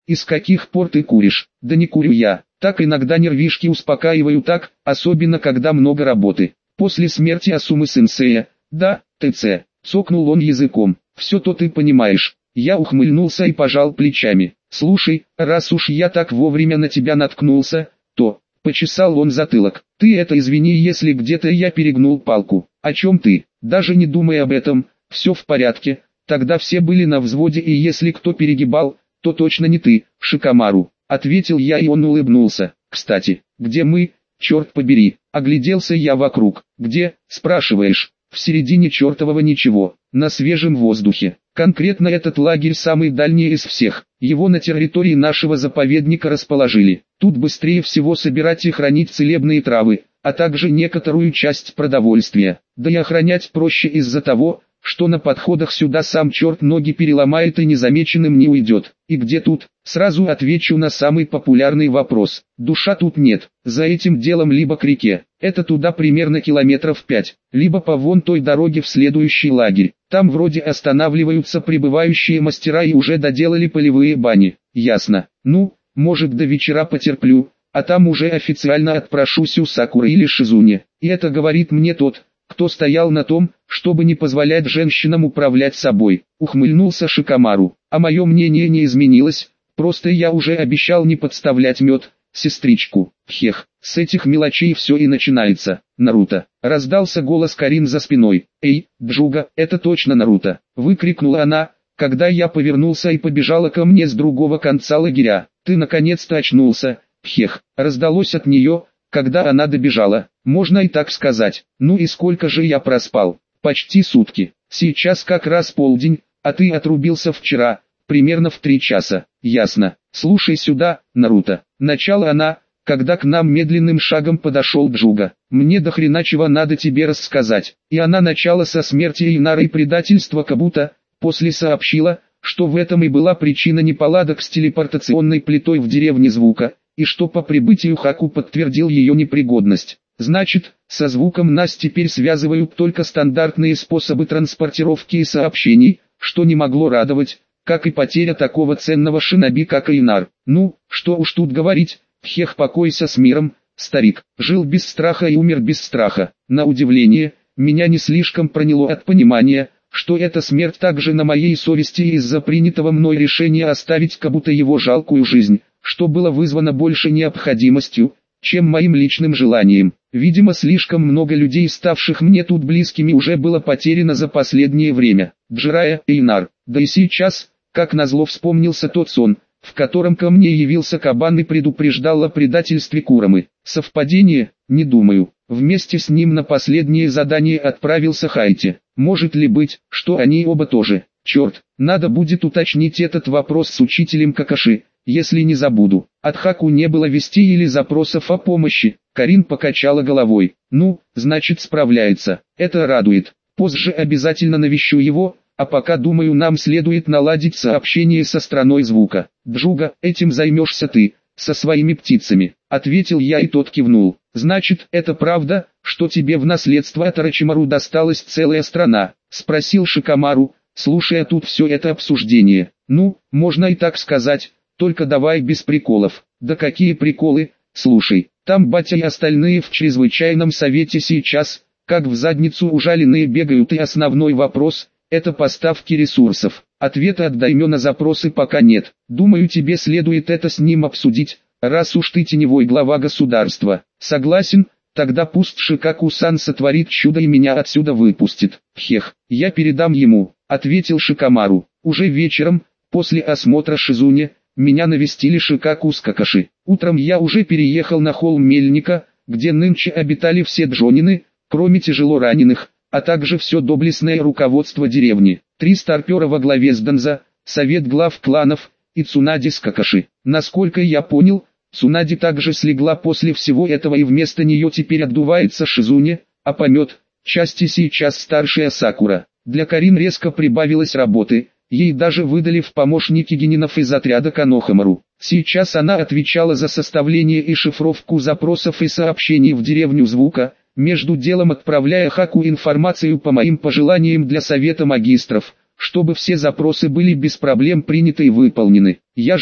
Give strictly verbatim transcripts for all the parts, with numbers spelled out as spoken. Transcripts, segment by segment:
И с каких пор ты куришь? Да не курю я. Так иногда нервишки успокаиваю так, особенно когда много работы. После смерти Асумы-сенсея, да, ТЦ, цокнул он языком. Все то ты понимаешь. Я ухмыльнулся и пожал плечами. Слушай, раз уж я так вовремя на тебя наткнулся, то... Почесал он затылок. Ты это извини, если где-то я перегнул палку. О чем ты? Даже не думай об этом. Все в порядке. Тогда все были на взводе, и если кто перегибал, то точно не ты, Шикамару. Ответил я, и он улыбнулся. Кстати, где мы? Черт побери. Огляделся я вокруг. Где, спрашиваешь? В середине чертового ничего. На свежем воздухе. Конкретно этот лагерь самый дальний из всех. Его на территории нашего заповедника расположили. Тут быстрее всего собирать и хранить целебные травы, а также некоторую часть продовольствия. Да и охранять проще из-за того, что на подходах сюда сам черт ноги переломает и незамеченным не уйдет. И где тут? Сразу отвечу на самый популярный вопрос. Душа тут нет. За этим делом либо к реке, это туда примерно километров пять, либо по вон той дороге в следующий лагерь. Там вроде останавливаются прибывающие мастера и уже доделали полевые бани. Ясно. Ну, может, до вечера потерплю, а там уже официально отпрошусь у Сакуры или Шизуни. И это говорит мне тот, кто стоял на том, чтобы не позволять женщинам управлять собой. Ухмыльнулся Шикамару. А мое мнение не изменилось, просто я уже обещал не подставлять мед, сестричку. Хех, с этих мелочей все и начинается. Наруто. Раздался голос Карин за спиной. Эй, Джуга, это точно Наруто. Выкрикнула она, когда я повернулся и побежала ко мне с другого конца лагеря. Ты наконец-то очнулся. Хех, раздалось от нее, когда она добежала. Можно и так сказать. Ну и сколько же я проспал? Почти сутки. Сейчас как раз полдень, а ты отрубился вчера, примерно в три часа. Ясно. Слушай сюда, Наруто. Начала она, когда к нам медленным шагом подошел Джуга. Мне до хрена чего надо тебе рассказать. И она начала со смерти Инары и предательства Кабуто, после сообщила, что в этом и была причина неполадок с телепортационной плитой в деревне Звука, и что по прибытию Хаку подтвердил ее непригодность. Значит, со Звуком нас теперь связывают только стандартные способы транспортировки и сообщений, что не могло радовать, как и потеря такого ценного шиноби, как Инар. Ну, что уж тут говорить, Хех, покойся с миром, старик, жил без страха и умер без страха. На удивление, меня не слишком проняло от понимания, что эта смерть также на моей совести из-за принятого мной решения оставить как будто его жалкую жизнь, что было вызвано больше необходимостью, чем моим личным желанием. Видимо, слишком много людей, ставших мне тут близкими, уже было потеряно за последнее время. Джирая и Инар. Да и сейчас, как назло, вспомнился тот сон, в котором ко мне явился Кабан и предупреждал о предательстве Курамы. Совпадение? Не думаю. Вместе с ним на последнее задание отправился Хайти. Может ли быть, что они оба тоже? Черт, надо будет уточнить этот вопрос с учителем Какаши, если не забуду. От Хаку не было вестей или запросов о помощи. Карин покачала головой. Ну, значит, справляется. Это радует. Позже обязательно навещу его, а пока, думаю, нам следует наладить сообщение со страной Звука. Джуга, этим займешься ты, со своими птицами, ответил я, и тот кивнул. Значит, это правда, что тебе в наследство от Орочимару досталась целая страна? Спросил Шикамару, слушая тут все это обсуждение. Ну, можно и так сказать, только давай без приколов. Да какие приколы? Слушай, там батя и остальные в чрезвычайном совете сейчас, как в задницу ужаленные, бегают, и основной вопрос – это поставки ресурсов. Ответа от Даймё на запросы пока нет. Думаю, тебе следует это с ним обсудить, раз уж ты теневой глава государства. Согласен? Тогда пусть Шикаку-сан сотворит чудо и меня отсюда выпустит. Хех, я передам ему, ответил Шикамару. Уже вечером, после осмотра Шизуни, меня навестили Шикаку с Какаши. Утром я уже переехал на холм Мельника, где нынче обитали все джонины, кроме тяжело раненых, а также все доблестное руководство деревни. Три старпера во главе с Донза, совет глав кланов и Цунади с Какаши. Насколько я понял, Цунади также слегла после всего этого, и вместо нее теперь отдувается Шизуни, а помет части сейчас старшая Сакура. Для Карин резко прибавилось работы. Ей даже выдали в помощники генинов из отряда Канохамару. Сейчас она отвечала за составление и шифровку запросов и сообщений в деревню Звука, между делом отправляя Хаку информацию по моим пожеланиям для Совета Магистров, чтобы все запросы были без проблем приняты и выполнены. Я же,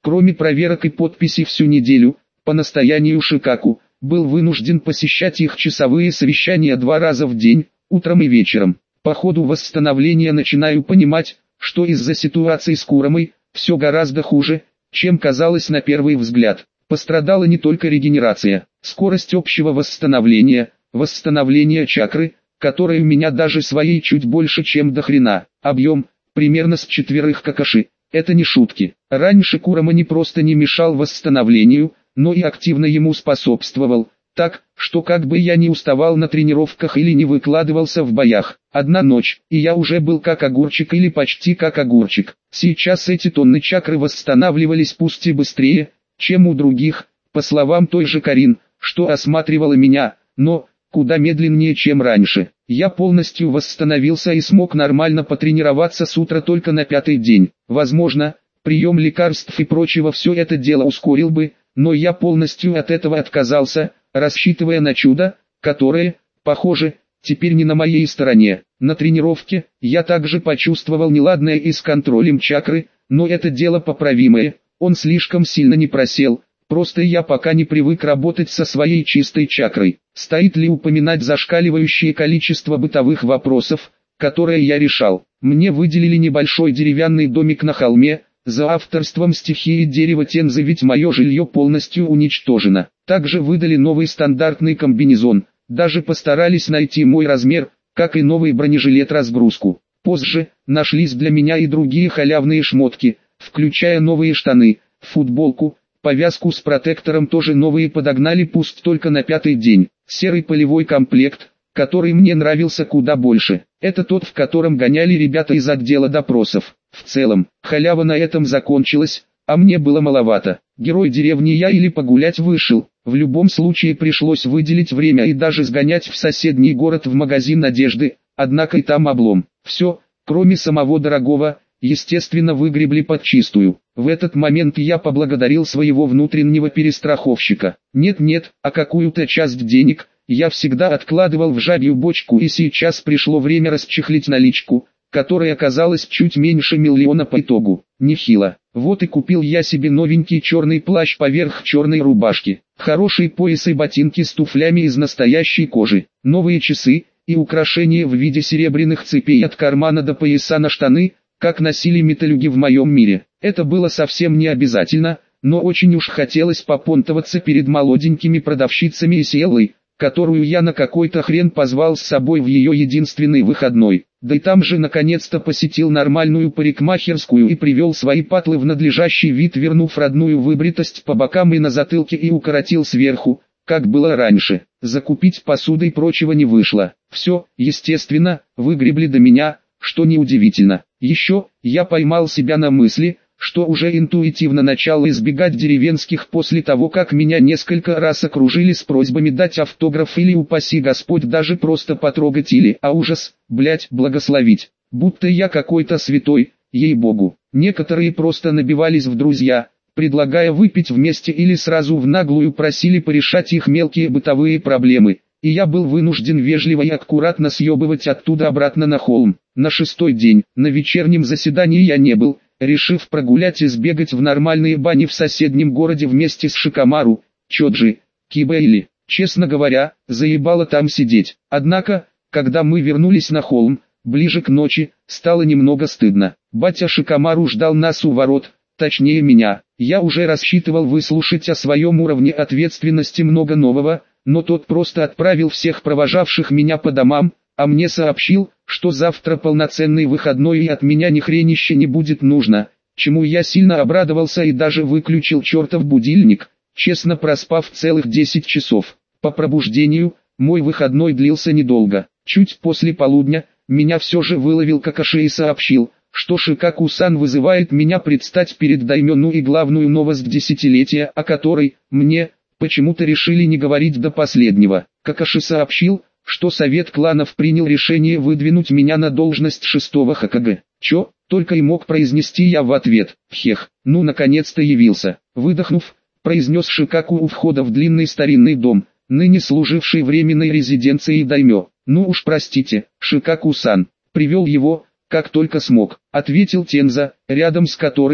Кроме проверок и подписей всю неделю, по настоянию Шикаку, был вынужден посещать их часовые совещания два раза в день, утром и вечером. По ходу восстановления начинаю понимать, что из-за ситуации с Курамой, все гораздо хуже, чем казалось на первый взгляд. Пострадала не только регенерация, скорость общего восстановления, восстановление чакры, которой у меня даже своей чуть больше чем до хрена, объем, примерно с четверых Какаши. Это не шутки. Раньше Курама не просто не мешал восстановлению, но и активно ему способствовал, так, что как бы я не уставал на тренировках или не выкладывался в боях, одна ночь, и я уже был как огурчик или почти как огурчик. Сейчас эти тонны чакры восстанавливались пусть и быстрее, чем у других, по словам той же Карин, что осматривала меня, но куда медленнее, чем раньше. Я полностью восстановился и смог нормально потренироваться с утра только на пятый день. Возможно, прием лекарств и прочего все это дело ускорил бы, но я полностью от этого отказался, рассчитывая на чудо, которое, похоже, теперь не на моей стороне. На тренировке я также почувствовал неладное и с контролем чакры, но это дело поправимое, он слишком сильно не просел. Просто я пока не привык работать со своей чистой чакрой. Стоит ли упоминать зашкаливающее количество бытовых вопросов, которые я решал? Мне выделили небольшой деревянный домик на холме, за авторством стихии дерева Тензы, ведь мое жилье полностью уничтожено. Также выдали новый стандартный комбинезон, даже постарались найти мой размер, как и новый бронежилет-разгрузку. Позже, нашлись для меня и другие халявные шмотки, включая новые штаны, футболку, повязку с протектором тоже новые подогнали, пусть только на пятый день. Серый полевой комплект, который мне нравился куда больше. Это тот, в котором гоняли ребята из отдела допросов. В целом, халява на этом закончилась, а мне было маловато. Герой деревни я или погулять вышел. В любом случае пришлось выделить время и даже сгонять в соседний город в магазин одежды, однако и там облом. Все, кроме самого дорогого, естественно, выгребли подчистую. В этот момент я поблагодарил своего внутреннего перестраховщика. Нет-нет, а какую-то часть денег я всегда откладывал в жабью бочку, и сейчас пришло время расчехлить наличку, которая оказалась чуть меньше миллиона по итогу. Нехило. Вот и купил я себе новенький черный плащ поверх черной рубашки, хороший пояс и ботинки с туфлями из настоящей кожи, новые часы и украшения в виде серебряных цепей от кармана до пояса на штаны, как носили металюги в моем мире. Это было совсем не обязательно, но очень уж хотелось попонтоваться перед молоденькими продавщицами и Сиэллой, которую я на какой-то хрен позвал с собой в ее единственный выходной. Да и там же наконец-то посетил нормальную парикмахерскую и привел свои патлы в надлежащий вид, вернув родную выбритость по бокам и на затылке, и укоротил сверху, как было раньше. Закупить посуды и прочего не вышло. Все, естественно, выгребли до меня, что неудивительно. Еще, я поймал себя на мысли, что уже интуитивно начал избегать деревенских после того, как меня несколько раз окружили с просьбами дать автограф или, упаси Господь, даже просто потрогать или, а ужас, блять, благословить. Будто я какой-то святой, ей-богу. Некоторые просто набивались в друзья, предлагая выпить вместе, или сразу в наглую просили порешать их мелкие бытовые проблемы, и я был вынужден вежливо и аккуратно съебывать оттуда обратно на холм. На шестой день, на вечернем заседании я не был, решив прогулять и сбегать в нормальные бани в соседнем городе вместе с Шикамару, Чоджи, Киба или, честно говоря, заебало там сидеть. Однако, когда мы вернулись на холм, ближе к ночи, стало немного стыдно. Батя Шикамару ждал нас у ворот, точнее меня. Я уже рассчитывал выслушать о своем уровне ответственности много нового, но тот просто отправил всех провожавших меня по домам, а мне сообщил, что завтра полноценный выходной и от меня ни хренища не будет нужно, чему я сильно обрадовался и даже выключил чертов будильник, честно проспав целых десять часов. По пробуждению, мой выходной длился недолго. Чуть после полудня, меня все же выловил Какаши и сообщил, что Шикаку-сан вызывает меня предстать перед Даймёну, и главную новость десятилетия, о которой, мне, почему-то решили не говорить до последнего. Какаши сообщил, что совет кланов принял решение выдвинуть меня на должность шестого Хокаге. Чё, только и мог произнести я в ответ. Хех, ну наконец-то явился. Выдохнув, произнес Шикаку у входа в длинный старинный дом, ныне служивший временной резиденцией даймё. Ну уж простите, Шикаку-сан, привел его, как только смог, ответил Тенза, рядом с которым,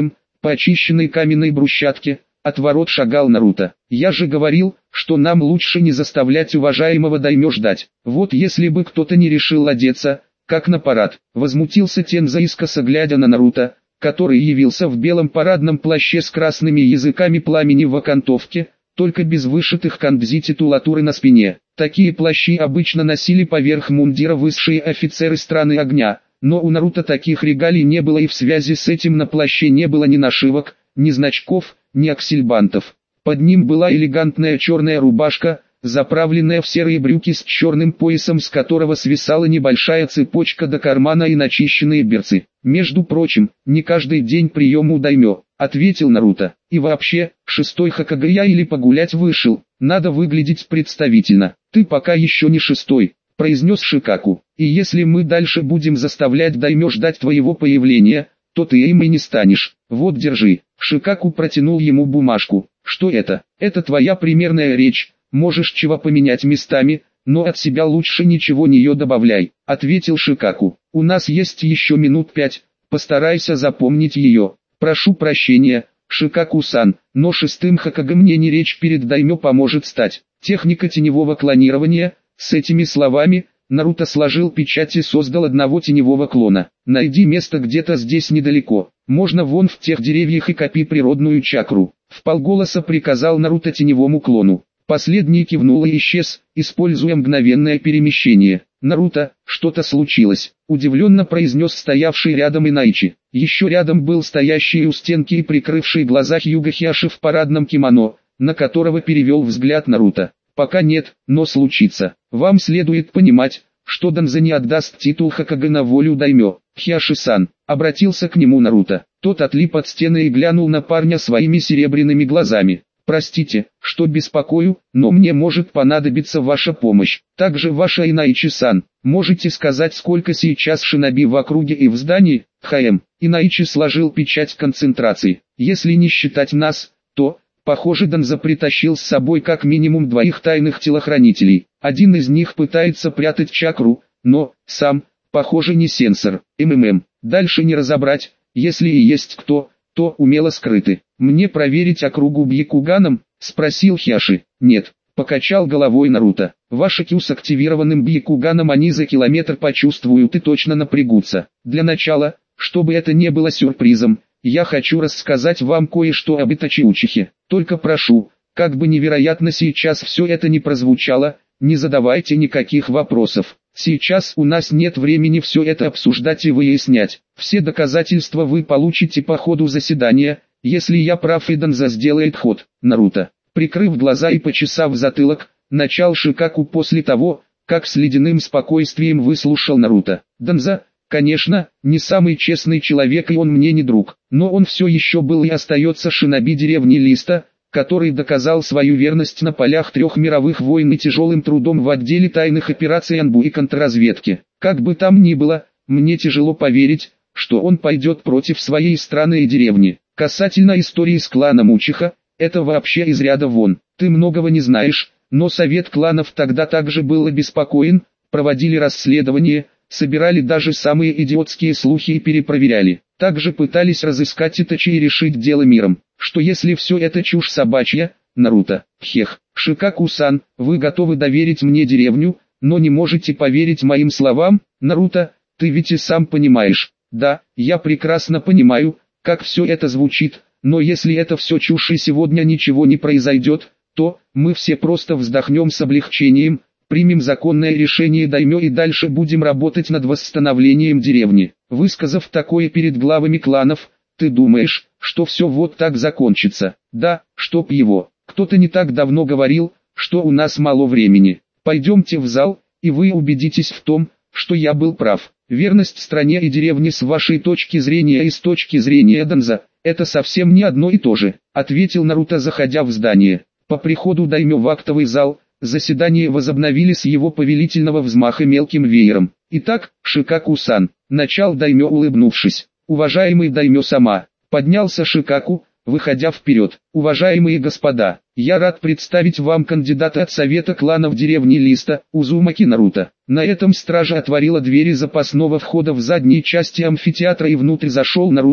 По очищенной каменной брусчатке, от ворот шагал Наруто. «Я же говорил, что нам лучше не заставлять уважаемого даймё ждать. Вот если бы кто-то не решил одеться, как на парад», возмутился Тенза, искоса глядя на Наруто, который явился в белом парадном плаще с красными языками пламени в окантовке, только без вышитых кандзи-титулатуры на спине. Такие плащи обычно носили поверх мундира высшие офицеры страны огня, но у Наруто таких регалий не было, и в связи с этим на плаще не было ни нашивок, ни значков, ни аксельбантов. Под ним была элегантная черная рубашка, заправленная в серые брюки с черным поясом, с которого свисала небольшая цепочка до кармана, и начищенные берцы. «Между прочим, не каждый день прием у даймё», — ответил Наруто. «И вообще, шестой Хокаге я или погулять вышел, надо выглядеть представительно». «Ты пока еще не шестой», — произнес Шикаку. «И если мы дальше будем заставлять даймё ждать твоего появления, то ты им и не станешь. Вот держи». Шикаку протянул ему бумажку. «Что это?» «Это твоя примерная речь, можешь чего поменять местами, но от себя лучше ничего не ее добавляй», — ответил Шикаку. «У нас есть еще минут пять, постарайся запомнить ее». «Прошу прощения, Шикаку-сан, но шестым Хокаге мне не речь перед даймё поможет стать». Техника теневого клонирования. С этими словами Наруто сложил печать и создал одного теневого клона. «Найди место где-то здесь недалеко, можно вон в тех деревьях, и копи природную чакру», — вполголоса приказал Наруто теневому клону. Последний кивнул и исчез, используя мгновенное перемещение. «Наруто, что-то случилось», — удивленно произнес стоявший рядом Инайчи. Еще рядом был стоящий у стенки и прикрывший глаза Хьюго Хиаши в парадном кимоно, на которого перевел взгляд Наруто. «Пока нет, но случится. Вам следует понимать, что Данза не отдаст титул Хокаге на волю даймё». «Хиаши-сан», — обратился к нему Наруто. Тот отлип от стены и глянул на парня своими серебряными глазами. «Простите, что беспокою, но мне может понадобиться ваша помощь. Также ваша Инайчи-сан, можете сказать, сколько сейчас шиноби в округе и в здании?» «Хм». Инайчи сложил печать концентрации. «Если не считать нас, то, похоже, Данза притащил с собой как минимум двоих тайных телохранителей. Один из них пытается прятать чакру, но, сам, похоже, не сенсор. МММ. Дальше не разобрать, если и есть кто, то умело скрыты. Мне проверить округу Бьякуганом?» — спросил Хиаши. «Нет», — покачал головой Наруто. «Ваши Кю с активированным Бьякуганом они за километр почувствуют и точно напрягутся. Для начала, чтобы это не было сюрпризом, я хочу рассказать вам кое-что об Итачи Учихе. Только прошу, как бы невероятно сейчас все это не прозвучало, не задавайте никаких вопросов. Сейчас у нас нет времени все это обсуждать и выяснять. Все доказательства вы получите по ходу заседания, если я прав и Данза сделает ход». Наруто, прикрыв глаза и почесав затылок, начал Шикаку после того, как с ледяным спокойствием выслушал Наруто. «Данза, конечно, не самый честный человек, и он мне не друг, но он все еще был и остается шиноби деревни Листа, который доказал свою верность на полях трех мировых войн и тяжелым трудом в отделе тайных операций Анбу и контрразведки. Как бы там ни было, мне тяжело поверить, что он пойдет против своей страны и деревни. Касательно истории с кланом Учиха, это вообще из ряда вон. Ты многого не знаешь, но совет кланов тогда также был обеспокоен, проводили расследование, собирали даже самые идиотские слухи и перепроверяли. Также пытались разыскать Итачи и решить дело миром. Что если все это чушь собачья? Наруто, хех, Шикаку-сан, вы готовы доверить мне деревню, но не можете поверить моим словам? Наруто, ты ведь и сам понимаешь. Да, я прекрасно понимаю, как все это звучит, но если это все чушь и сегодня ничего не произойдет, то мы все просто вздохнем с облегчением, примем законное решение даймё и дальше будем работать над восстановлением деревни. Высказав такое перед главами кланов, ты думаешь, что все вот так закончится? Да, чтоб его. Кто-то не так давно говорил, что у нас мало времени. Пойдемте в зал, и вы убедитесь в том, что я был прав. Верность стране и деревне с вашей точки зрения и с точки зрения Данза, это совсем не одно и то же, ответил Наруто, заходя в здание. По приходу даймё в актовый зал, заседание возобновили с его повелительного взмаха мелким веером. «Итак, Шикаку-сан», начал даймё, улыбнувшись. «Уважаемый даймё сама», поднялся Шикаку, выходя вперед. «Уважаемые господа, я рад представить вам кандидата от совета кланов деревни Листа, Узумаки Наруто». На этом стража отворила двери запасного входа в задней части амфитеатра, и внутрь зашел Наруто,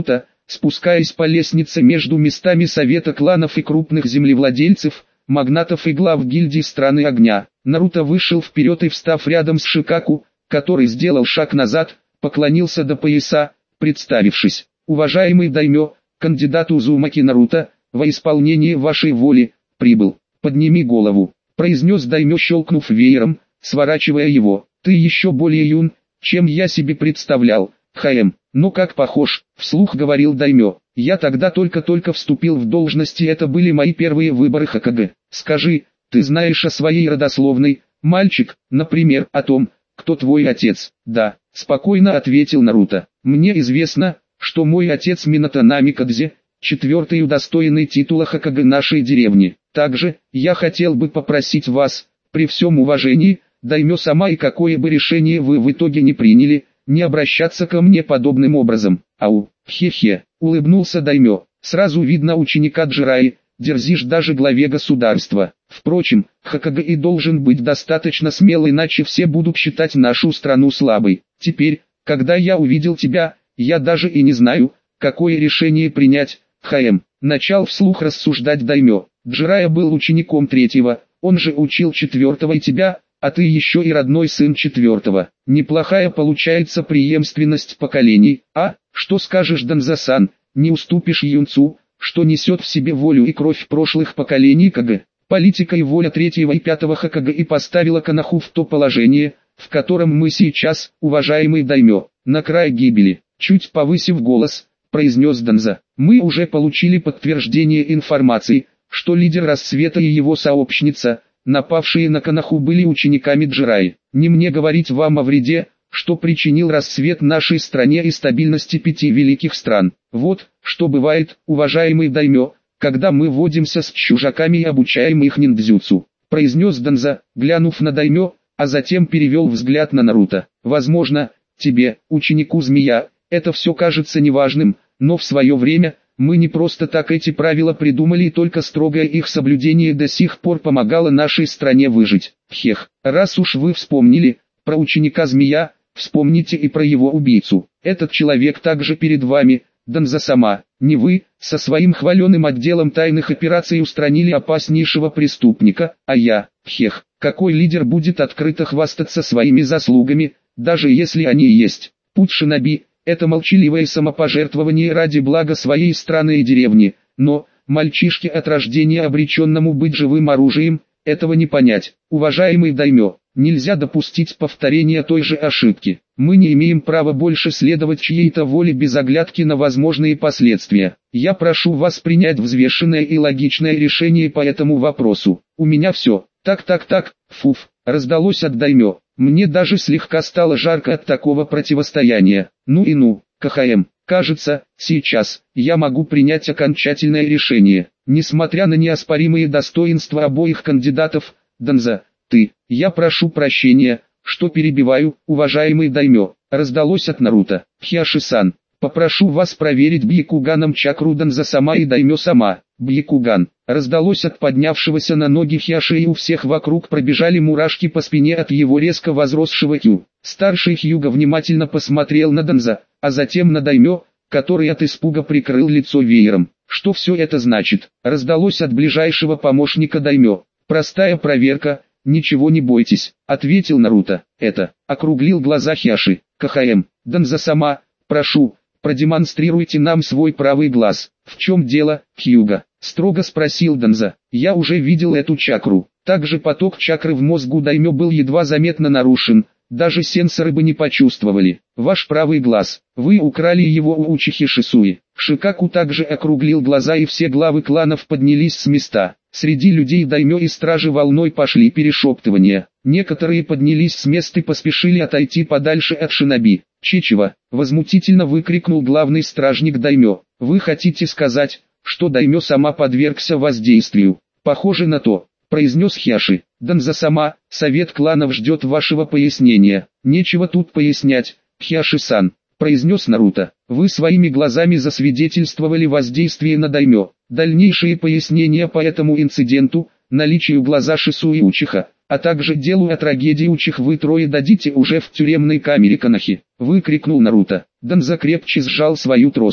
спускаясь по лестнице между местами совета кланов и крупных землевладельцев, магнатов и глав гильдий страны огня. Наруто вышел вперед и, встав рядом с Шикаку, который сделал шаг назад, поклонился до пояса, представившись: «Уважаемый даймё, кандидат Узумаки Наруто, во исполнение вашей воли, прибыл. Подними голову», — произнес даймё, щелкнув веером, сворачивая его. «Ты еще более юн, чем я себе представлял, Хаэм, но как похож», — вслух говорил даймё. «Я тогда только-только вступил в должность, и это были мои первые выборы Хокаге. Скажи, ты знаешь о своей родословной, мальчик, например, о том, кто твой отец?» «Да», — спокойно ответил Наруто. «Мне известно, что мой отец Минато Намикадзе, четвертый удостоенный титула Хокаге нашей деревни. Также, я хотел бы попросить вас, при всем уважении, даймё сама, и какое бы решение вы в итоге не приняли, не обращаться ко мне подобным образом». «Ау, хе-хе», — улыбнулся даймё. «Сразу видно ученика Джираи, дерзишь даже главе государства. Впрочем, Хокаге и должен быть достаточно смел, иначе все будут считать нашу страну слабой. Теперь, когда я увидел тебя, я даже и не знаю, какое решение принять, Хаэм». Начал вслух рассуждать даймё. «Джирая был учеником третьего, он же учил четвертого и тебя, а ты еще и родной сын четвертого. Неплохая получается преемственность поколений, а? Что скажешь, Данзасан, не уступишь юнцу, что несет в себе волю и кровь прошлых поколений Кage?» Политика и воля третьего и пятого Хокаге и поставила Коноху в то положение, в котором мы сейчас, уважаемый даймё, на край гибели. Чуть повысив голос, произнес Данза: «Мы уже получили подтверждение информации, что лидер Рассвета и его сообщница, напавшие на Коноху, были учениками Джираи. Не мне говорить вам о вреде, что причинил Рассвет нашей стране и стабильности пяти великих стран. Вот, что бывает, уважаемый даймё, когда мы водимся с чужаками и обучаем их ниндзюцу», — произнес Данза, глянув на даймё, а затем перевел взгляд на Наруто. «Возможно, тебе, ученику Змея, это все кажется неважным, но в свое время, мы не просто так эти правила придумали, и только строгое их соблюдение до сих пор помогало нашей стране выжить. Хех, раз уж вы вспомнили про ученика Змея, вспомните и про его убийцу. Этот человек также перед вами, Данза-сама. Не вы, со своим хваленым отделом тайных операций, устранили опаснейшего преступника, а я. Хех, какой лидер будет открыто хвастаться своими заслугами, даже если они есть? Путь шиноби — это молчаливое самопожертвование ради блага своей страны и деревни, но, мальчишке от рождения, обреченному быть живым оружием, этого не понять. Уважаемый даймё, нельзя допустить повторения той же ошибки. Мы не имеем права больше следовать чьей-то воле без оглядки на возможные последствия. Я прошу вас принять взвешенное и логичное решение по этому вопросу. У меня все. Так-так-так, фуф, раздалось от даймё. Мне даже слегка стало жарко от такого противостояния. Ну и ну, КХМ, кажется, сейчас я могу принять окончательное решение. Несмотря на неоспоримые достоинства обоих кандидатов, Данза, ты, я прошу прощения, что перебиваю, уважаемый даймё, раздалось от Наруто. Хиаши-сан, попрошу вас проверить Бьякуганом чакру Данза-сама и даймё-сама. Бьякуган, раздалось от поднявшегося на ноги Хиаши, и у всех вокруг пробежали мурашки по спине от его резко возросшего Кью. Старший Хьюга внимательно посмотрел на Данза, а затем на даймё, который от испуга прикрыл лицо веером. Что все это значит? Раздалось от ближайшего помощника даймё. Простая проверка, ничего не бойтесь, ответил Наруто. Это, округлил глаза Хиаши. КХМ, Данза-сама, прошу, продемонстрируйте нам свой правый глаз. В чем дело, Хьюга? Строго спросил Данза. Я уже видел эту чакру. Также поток чакры в мозгу даймё был едва заметно нарушен, даже сенсоры бы не почувствовали. Ваш правый глаз, вы украли его у Учихи Шисуи. Шикаку также округлил глаза, и все главы кланов поднялись с места. Среди людей даймё и стражи волной пошли перешептывания. Некоторые поднялись с мест и поспешили отойти подальше от шиноби. Чичева, возмутительно выкрикнул главный стражник даймё. Вы хотите сказать, что даймё сама подвергся воздействию? Похоже на то, произнес Хиаши. Данза-сама, совет кланов ждет вашего пояснения. Нечего тут пояснять, Хиаши-сан, произнес Наруто. Вы своими глазами засвидетельствовали воздействие на даймё. Дальнейшие пояснения по этому инциденту, наличию глаза Шисуи Учиха, а также делу о трагедии Учих вы трое дадите уже в тюремной камере Конохи, выкрикнул Наруто. Данза крепче сжал свою трость.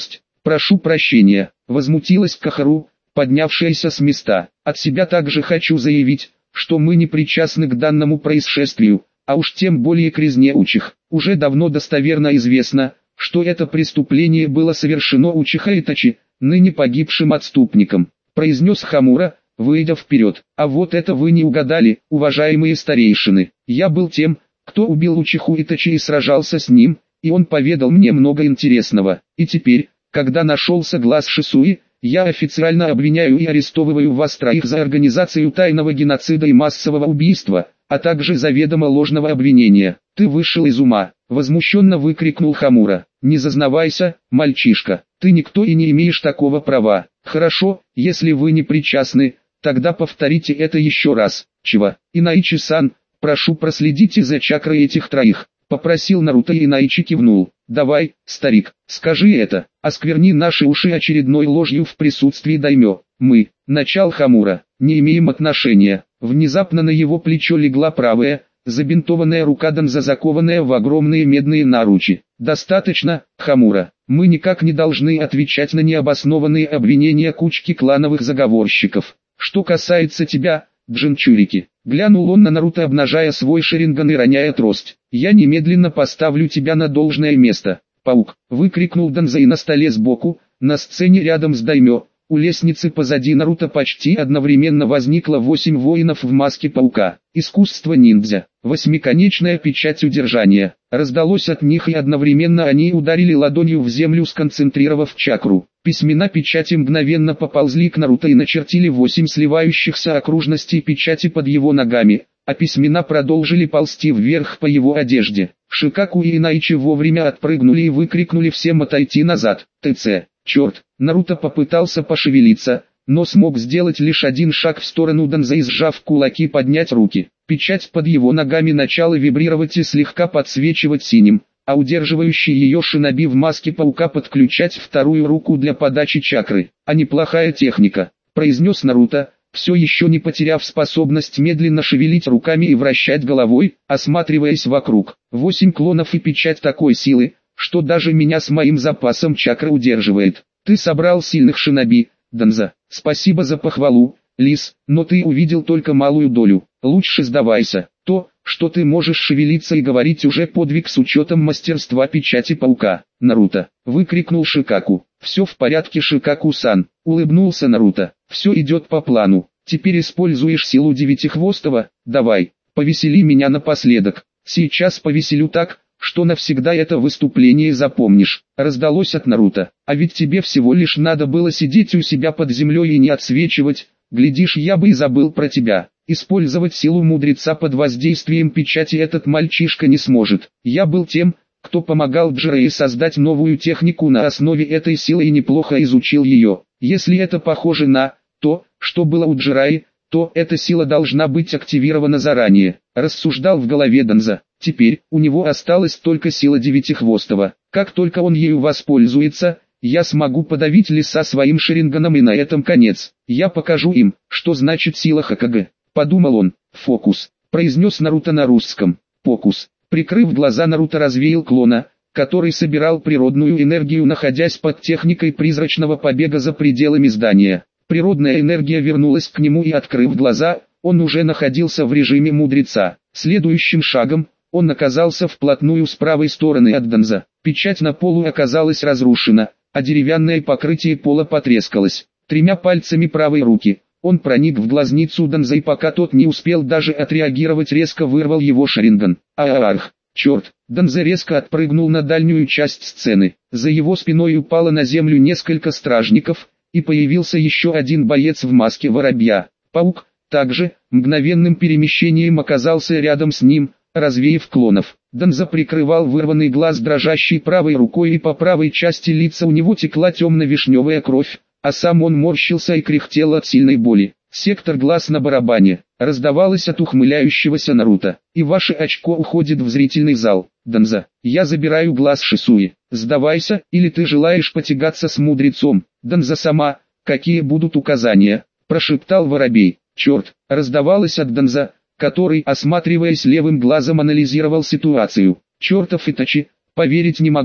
прошу прощения, возмутилась Кахару, поднявшаяся с места. От себя также хочу заявить, что мы не причастны к данному происшествию, а уж тем более к резне учих. Уже давно достоверно известно, что это преступление было совершено Учиха Итачи, ныне погибшим отступником, произнес Хамура, выйдя вперед. А вот это вы не угадали, уважаемые старейшины. Я был тем, кто убил Учиху Итачи и сражался с ним, и он поведал мне много интересного. И теперь, когда нашелся глаз Шисуи, я официально обвиняю и арестовываю вас троих за организацию тайного геноцида и массового убийства, а также заведомо ложного обвинения. Ты вышел из ума, возмущенно выкрикнул Хамура. Не зазнавайся, мальчишка, ты никто и не имеешь такого права. Хорошо, если вы не причастны, тогда повторите это еще раз. Чего? Инаичи-сан, прошу проследите за чакрой этих троих, попросил Наруто, и Инаичи кивнул. Давай, старик, скажи это, оскверни наши уши очередной ложью в присутствии даймё. Мы, начал Хамура, не имеем отношения. Внезапно на его плечо легла правая, забинтованная рука Данза, закованная в огромные медные наручи. Достаточно, Хамура, мы никак не должны отвечать на необоснованные обвинения кучки клановых заговорщиков. Что касается тебя, Джинчурики, глянул он на Наруто, обнажая свой шаринган и роняя трость. Я немедленно поставлю тебя на должное место. Паук, выкрикнул Данза, и на столе сбоку, на сцене рядом с даймё, у лестницы позади Наруто почти одновременно возникло восемь воинов в маске паука. Искусство ниндзя, восьмиконечная печать удержания. Раздалось от них, и одновременно они ударили ладонью в землю, сконцентрировав чакру. Письмена печати мгновенно поползли к Наруто и начертили восемь сливающихся окружностей печати под его ногами, а письмена продолжили ползти вверх по его одежде. Шикаку и Инаичи вовремя отпрыгнули и выкрикнули всем отойти назад. ТЦ. Черт, Наруто попытался пошевелиться, но смог сделать лишь один шаг в сторону Данза и, сжав кулаки, поднять руки. Печать под его ногами начала вибрировать и слегка подсвечивать синим, а удерживающий ее шиноби в маске паука подключать вторую руку для подачи чакры. А неплохая техника, произнес Наруто, все еще не потеряв способность медленно шевелить руками и вращать головой, осматриваясь вокруг. Восемь клонов и печать такой силы, что даже меня с моим запасом чакры удерживает. Ты собрал сильных шиноби, Данза. Спасибо за похвалу, Лис, но ты увидел только малую долю. Лучше сдавайся. То, что ты можешь шевелиться и говорить, уже подвиг с учетом мастерства печати паука. Наруто, выкрикнул Шикаку. Все в порядке, Шикаку-сан, улыбнулся Наруто. Все идет по плану. Теперь используешь силу Девятихвостого. Давай, повесели меня напоследок. Сейчас повеселю так, что навсегда это выступление запомнишь. Раздалось от Наруто. А ведь тебе всего лишь надо было сидеть у себя под землей и не отсвечивать. Глядишь, я бы и забыл про тебя. Использовать силу мудреца под воздействием печати этот мальчишка не сможет. Я был тем, кто помогал Джирее создать новую технику на основе этой силы и неплохо изучил ее. Если это похоже на то, что было у Джирае, то эта сила должна быть активирована заранее, рассуждал в голове Данза. Теперь у него осталась только сила Девятихвостого. Как только он ею воспользуется, я смогу подавить леса своим шаринганом, и на этом конец. Я покажу им, что значит сила Хокаге. Подумал он. Фокус, произнес Наруто на русском. Покус. Прикрыв глаза, Наруто развеял клона, который собирал природную энергию, находясь под техникой призрачного побега за пределами здания. Природная энергия вернулась к нему, и, открыв глаза, он уже находился в режиме мудреца. Следующим шагом он оказался вплотную с правой стороны от Данза. Печать на полу оказалась разрушена, а деревянное покрытие пола потрескалось. Тремя пальцами правой руки он проник в глазницу Данза, и пока тот не успел даже отреагировать, резко вырвал его шаринган. Аарх! Черт! Данза резко отпрыгнул на дальнюю часть сцены. За его спиной упало на землю несколько стражников, и появился еще один боец в маске воробья. Паук также мгновенным перемещением оказался рядом с ним, развеяв клонов. Данза прикрывал вырванный глаз дрожащей правой рукой, и по правой части лица у него текла темно-вишневая кровь, а сам он морщился и кряхтел от сильной боли. Сектор глаз на барабане раздавалось от ухмыляющегося Наруто. И ваше очко уходит в зрительный зал. Данза, я забираю глаз Шисуи. Сдавайся, или ты желаешь потягаться с мудрецом. Данза сама, какие будут указания? Прошептал воробей. Черт, раздавалось от Данза, который, осматриваясь левым глазом, анализировал ситуацию. Чертов Итачи, поверить не могу,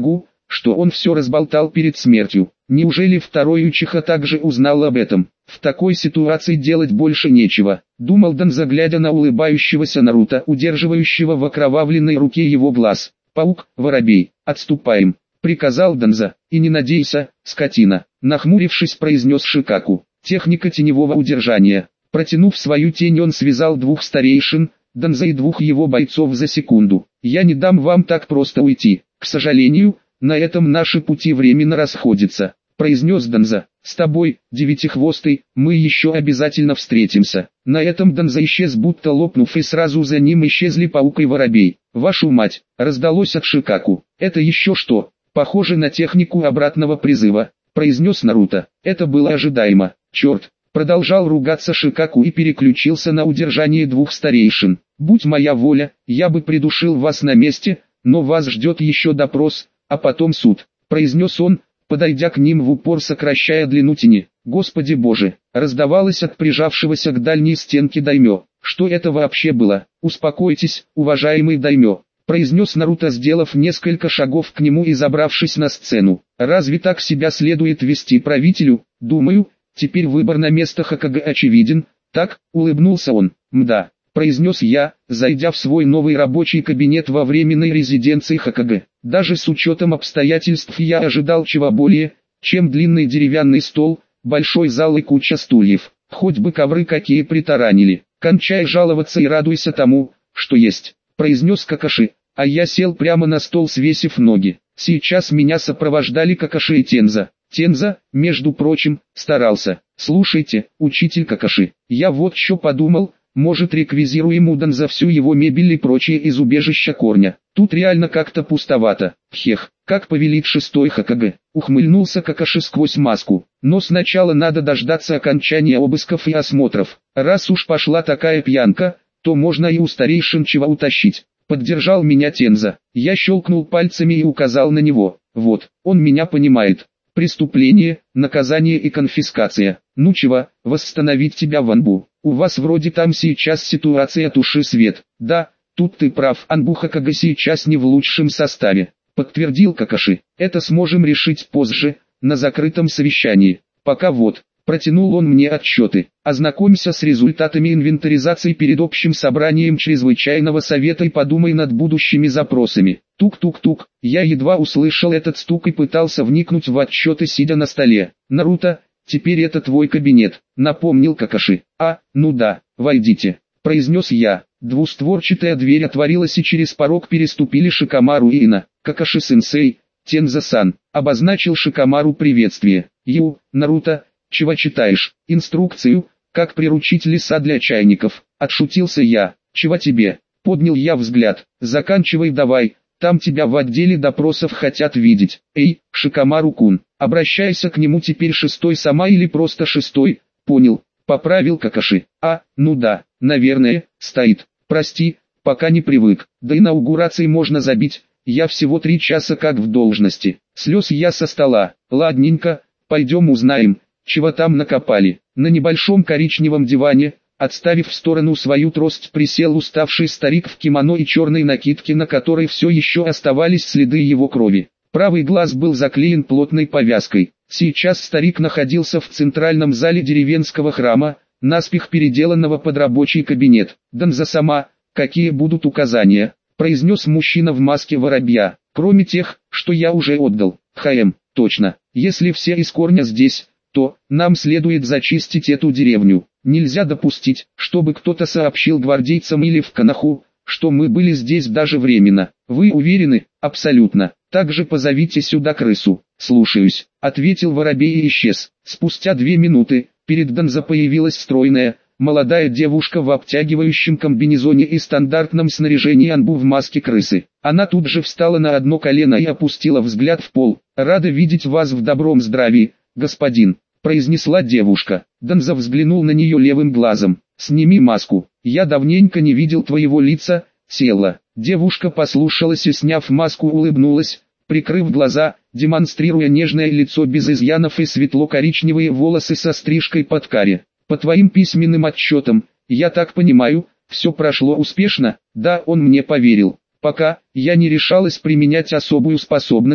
что он все разболтал перед смертью. Неужели второй Учиха также узнал об этом? В такой ситуации делать больше нечего, думал Данза, глядя на улыбающегося Наруто, удерживающего в окровавленной руке его глаз. «Паук, воробей, отступаем», — приказал Данза. «И не надейся, скотина», — нахмурившись, произнес Шикаку. Техника теневого удержания. Протянув свою тень, он связал двух старейшин, Данза и двух его бойцов за секунду. «Я не дам вам так просто уйти. К сожалению, на этом наши пути временно расходятся», — произнес Данза. «С тобой, девятихвостый, мы еще обязательно встретимся». На этом Данза исчез, будто лопнув, и сразу за ним исчезли Паук и Воробей. «Вашу мать!» — раздалось от Шикаку. «Это еще что? Похоже на технику обратного призыва», — произнес Наруто. «Это было ожидаемо. Черт!» — продолжал ругаться Шикаку и переключился на удержание двух старейшин. «Будь моя воля, я бы придушил вас на месте, но вас ждет еще допрос, а потом суд», — произнес он, подойдя к ним в упор, сокращая длину тени. «Господи Боже!» — раздавалось от прижавшегося к дальней стенке даймё. «Что это вообще было?» «Успокойтесь, уважаемый даймё», — произнес Наруто, сделав несколько шагов к нему и забравшись на сцену. «Разве так себя следует вести правителю? Думаю, теперь выбор на место Хокаге очевиден, так?» — улыбнулся он. «Мда», — произнес я, зайдя в свой новый рабочий кабинет во временной резиденции Хокаге. Даже с учетом обстоятельств я ожидал чего более, чем длинный деревянный стол, большой зал и куча стульев. Хоть бы ковры какие притаранили. «Кончай жаловаться и радуйся тому, что есть», — произнес Какаши, а я сел прямо на стол, свесив ноги. Сейчас меня сопровождали Какаши и Тенза. Тенза, между прочим, старался. «Слушайте, учитель Какаши, я вот что подумал, может, реквизируем у Данза всю его мебель и прочее из убежища корня. Тут реально как-то пустовато. Хех, как повелит шестой Хокаге», — ухмыльнулся Какаши сквозь маску. «Но сначала надо дождаться окончания обысков и осмотров. Раз уж пошла такая пьянка, то можно и у старейшин чего утащить». Поддержал меня Тенза. Я щелкнул пальцами и указал на него. «Вот, он меня понимает. Преступление, наказание и конфискация. Ну чего, восстановить тебя в Анбу. У вас вроде там сейчас ситуация туши свет». «Да, тут ты прав, Анбу Хокаге сейчас не в лучшем составе», — подтвердил Какаши. «Это сможем решить позже, на закрытом совещании. Пока вот». Протянул он мне отчеты. «Ознакомься с результатами инвентаризации перед общим собранием чрезвычайного совета и подумай над будущими запросами». Тук-тук-тук. Я едва услышал этот стук и пытался вникнуть в отчеты, сидя на столе. «Наруто, теперь это твой кабинет», — напомнил Какаши. «А, ну да, войдите», — произнес я. Двустворчатая дверь отворилась, и через порог переступили Шикамару и Ина. «Какаши-сенсей, Тенза-сан», — обозначил Шикамару приветствие. «Ю, Наруто, чего читаешь? Инструкцию, как приручить лиса для чайников», — отшутился я. «Чего тебе?» — поднял я взгляд. «Заканчивай давай, там тебя в отделе допросов хотят видеть». «Эй, Шикамару-кун, обращайся к нему теперь шестой сама или просто шестой?» «Понял», — поправил Какаши. «А, ну да, наверное, стоит. Прости, пока не привык. До инаугурации можно забить, я всего три часа как в должности». Слез я со стола. «Ладненько, пойдем узнаем, чего там накопали». На небольшом коричневом диване, отставив в сторону свою трость, присел уставший старик в кимоно и черной накидке, на которой все еще оставались следы его крови. Правый глаз был заклеен плотной повязкой. Сейчас старик находился в центральном зале деревенского храма, наспех переделанного под рабочий кабинет. «Данза сама, какие будут указания?» — произнес мужчина в маске воробья. «Кроме тех, что я уже отдал». «Хаем, точно. Если все из корня здесь, то нам следует зачистить эту деревню. Нельзя допустить, чтобы кто-то сообщил гвардейцам или в Канаху, что мы были здесь даже временно». «Вы уверены?» «Абсолютно. Также позовите сюда крысу». «Слушаюсь», — ответил воробей и исчез. Спустя две минуты, перед Данза появилась стройная, молодая девушка в обтягивающем комбинезоне и стандартном снаряжении Анбу в маске крысы. Она тут же встала на одно колено и опустила взгляд в пол. «Рада видеть вас в добром здравии, господин», — произнесла девушка. Данза взглянул на нее левым глазом. «Сними маску, я давненько не видел твоего лица», — села. Девушка послушалась и, сняв маску, улыбнулась, прикрыв глаза, демонстрируя нежное лицо без изъянов и светло-коричневые волосы со стрижкой под каре. «По твоим письменным отчетам, я так понимаю, все прошло успешно?» «Да, он мне поверил. Пока, я не решалась применять особую способность,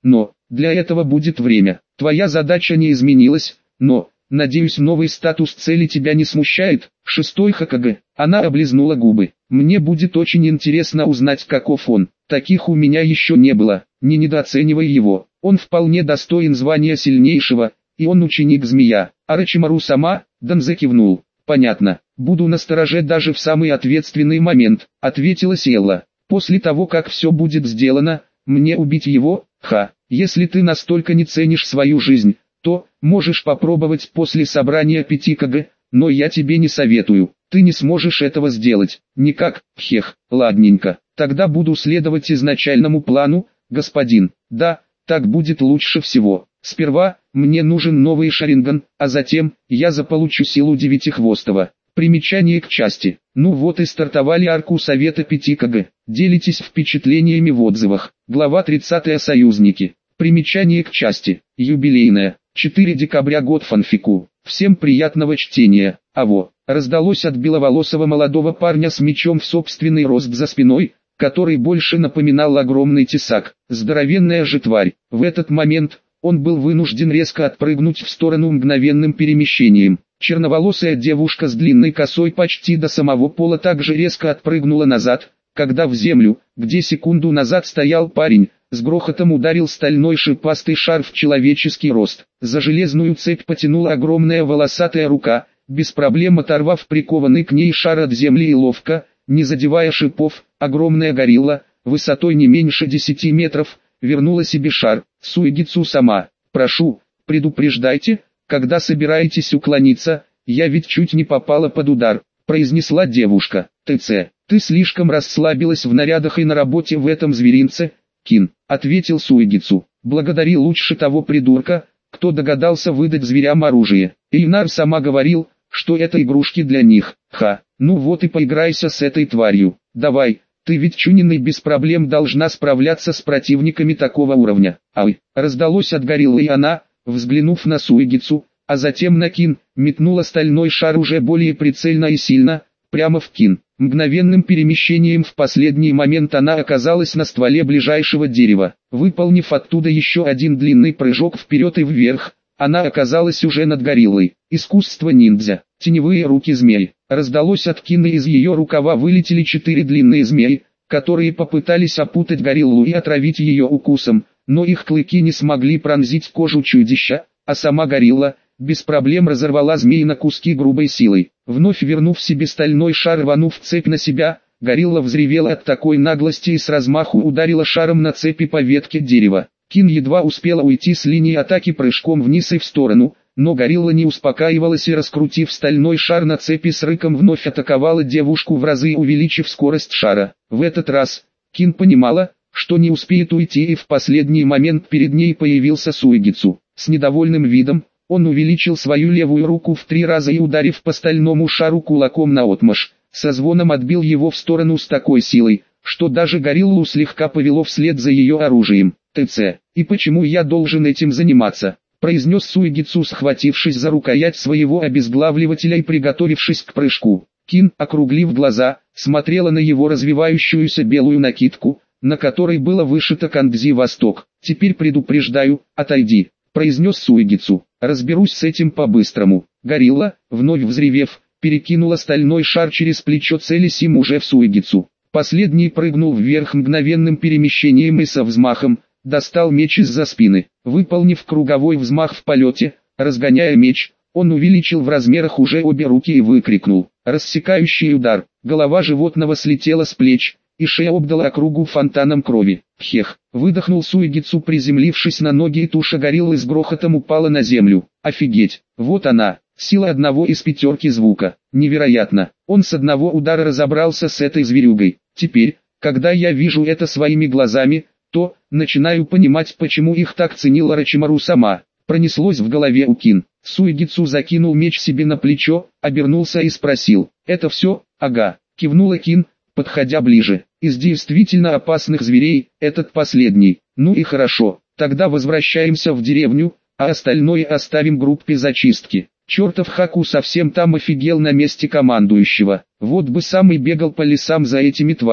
но, для этого будет время. Твоя задача не изменилась, но, надеюсь, новый статус цели тебя не смущает. Шестой Хокаге. Она облизнула губы. Мне будет очень интересно узнать, каков он. Таких у меня еще не было. Не недооценивай его. Он вполне достоин звания сильнейшего, и он ученик-змея. Орочимару-сама, Данзе кивнул. Понятно. Буду настороже даже в самый ответственный момент, ответила Сиэлла. После того, как все будет сделано, мне убить его? Ха. Если ты настолько не ценишь свою жизнь, то можешь попробовать после собрания пяти Кг, но я тебе не советую. Ты не сможешь этого сделать. Никак. Хех. Ладненько. Тогда буду следовать изначальному плану, господин. Да, так будет лучше всего. Сперва мне нужен новый Шаринган, а затем я заполучу силу Девятихвостого. Примечание к части. Ну вот и стартовали арку Совета пяти Кг. Делитесь впечатлениями в отзывах. Глава тридцатая. Союзники. Примечание к части. Юбилейная. четвёртого декабря год фанфику. Всем приятного чтения. Аво. Раздалось от беловолосого молодого парня с мечом в собственный рост за спиной, который больше напоминал огромный тесак. Здоровенная же тварь. В этот момент он был вынужден резко отпрыгнуть в сторону мгновенным перемещением. Черноволосая девушка с длинной косой почти до самого пола также резко отпрыгнула назад, когда в землю, где секунду назад стоял парень, с грохотом ударил стальной шипастый шар в человеческий рост. За железную цепь потянула огромная волосатая рука, без проблем оторвав прикованный к ней шар от земли и ловко, не задевая шипов, огромная горилла, высотой не меньше десяти метров, вернула себе шар. Суэгицу сама, прошу, предупреждайте, когда собираетесь уклониться, я ведь чуть не попала под удар, произнесла девушка. ТЦ, ты слишком расслабилась в нарядах и на работе в этом зверинце, Кин, ответил Суэгицу. Благодари лучше того придурка, кто догадался выдать зверям оружие. Эйнар сама говорил, что это игрушки для них. Ха, ну вот и поиграйся с этой тварью. Давай, ты ведь чуниной без проблем должна справляться с противниками такого уровня. Ай, раздалось от гориллы, и она, взглянув на Суэгицу, а затем на Кин, метнула стальной шар уже более прицельно и сильно, прямо в Кин. Мгновенным перемещением в последний момент она оказалась на стволе ближайшего дерева. Выполнив оттуда еще один длинный прыжок вперед и вверх, она оказалась уже над гориллой. Искусство ниндзя. Теневые руки змей. Раздалось от Кины, из ее рукава вылетели четыре длинные змеи, которые попытались опутать гориллу и отравить ее укусом, но их клыки не смогли пронзить кожу чудища, а сама горилла без проблем разорвала змеи на куски грубой силой. Вновь вернув себе стальной шар, рванув цепь на себя, горилла взревела от такой наглости и с размаху ударила шаром на цепи по ветке дерева. Кин едва успела уйти с линии атаки прыжком вниз и в сторону, но горилла не успокаивалась и, раскрутив стальной шар на цепи, с рыком вновь атаковала девушку, в разы увеличив скорость шара. В этот раз Кин понимала, что не успеет уйти, и в последний момент перед ней появился Суэгицу. С недовольным видом он увеличил свою левую руку в три раза и, ударив по стальному шару кулаком наотмашь, со звоном отбил его в сторону с такой силой, что даже гориллу слегка повело вслед за ее оружием. ТЦ. И почему я должен этим заниматься? Произнес Суэгицу, схватившись за рукоять своего обезглавливателя и приготовившись к прыжку. Кин, округлив глаза, смотрела на его развивающуюся белую накидку, на которой было вышито «Кандзи Восток». «Теперь предупреждаю, отойди», — произнес Суэгицу. «Разберусь с этим по-быстрому». Горилла, вновь взревев, перекинула стальной шар через плечо, целясь им уже в Суэгицу. Последний прыгнул вверх мгновенным перемещением и со взмахом достал меч из-за спины. Выполнив круговой взмах в полете, разгоняя меч, он увеличил в размерах уже обе руки и выкрикнул рассекающий удар. Голова животного слетела с плеч, и шея обдала округу фонтаном крови. Хех, выдохнул Суэгицу, приземлившись на ноги, и туша гориллы с грохотом упала на землю. Офигеть, вот она, сила одного из пятерки звука. Невероятно, он с одного удара разобрался с этой зверюгой. Теперь, когда я вижу это своими глазами, то начинаю понимать, почему их так ценила Орочимару сама. Пронеслось в голове у Кин. Суэгицу закинул меч себе на плечо, обернулся и спросил: «Это все?» «Ага», кивнула Кин, подходя ближе. «Из действительно опасных зверей, этот последний. Ну и хорошо, тогда возвращаемся в деревню, а остальное оставим группе зачистки». Чертов Хаку совсем там офигел на месте командующего. Вот бы сам и бегал по лесам за этими тварями.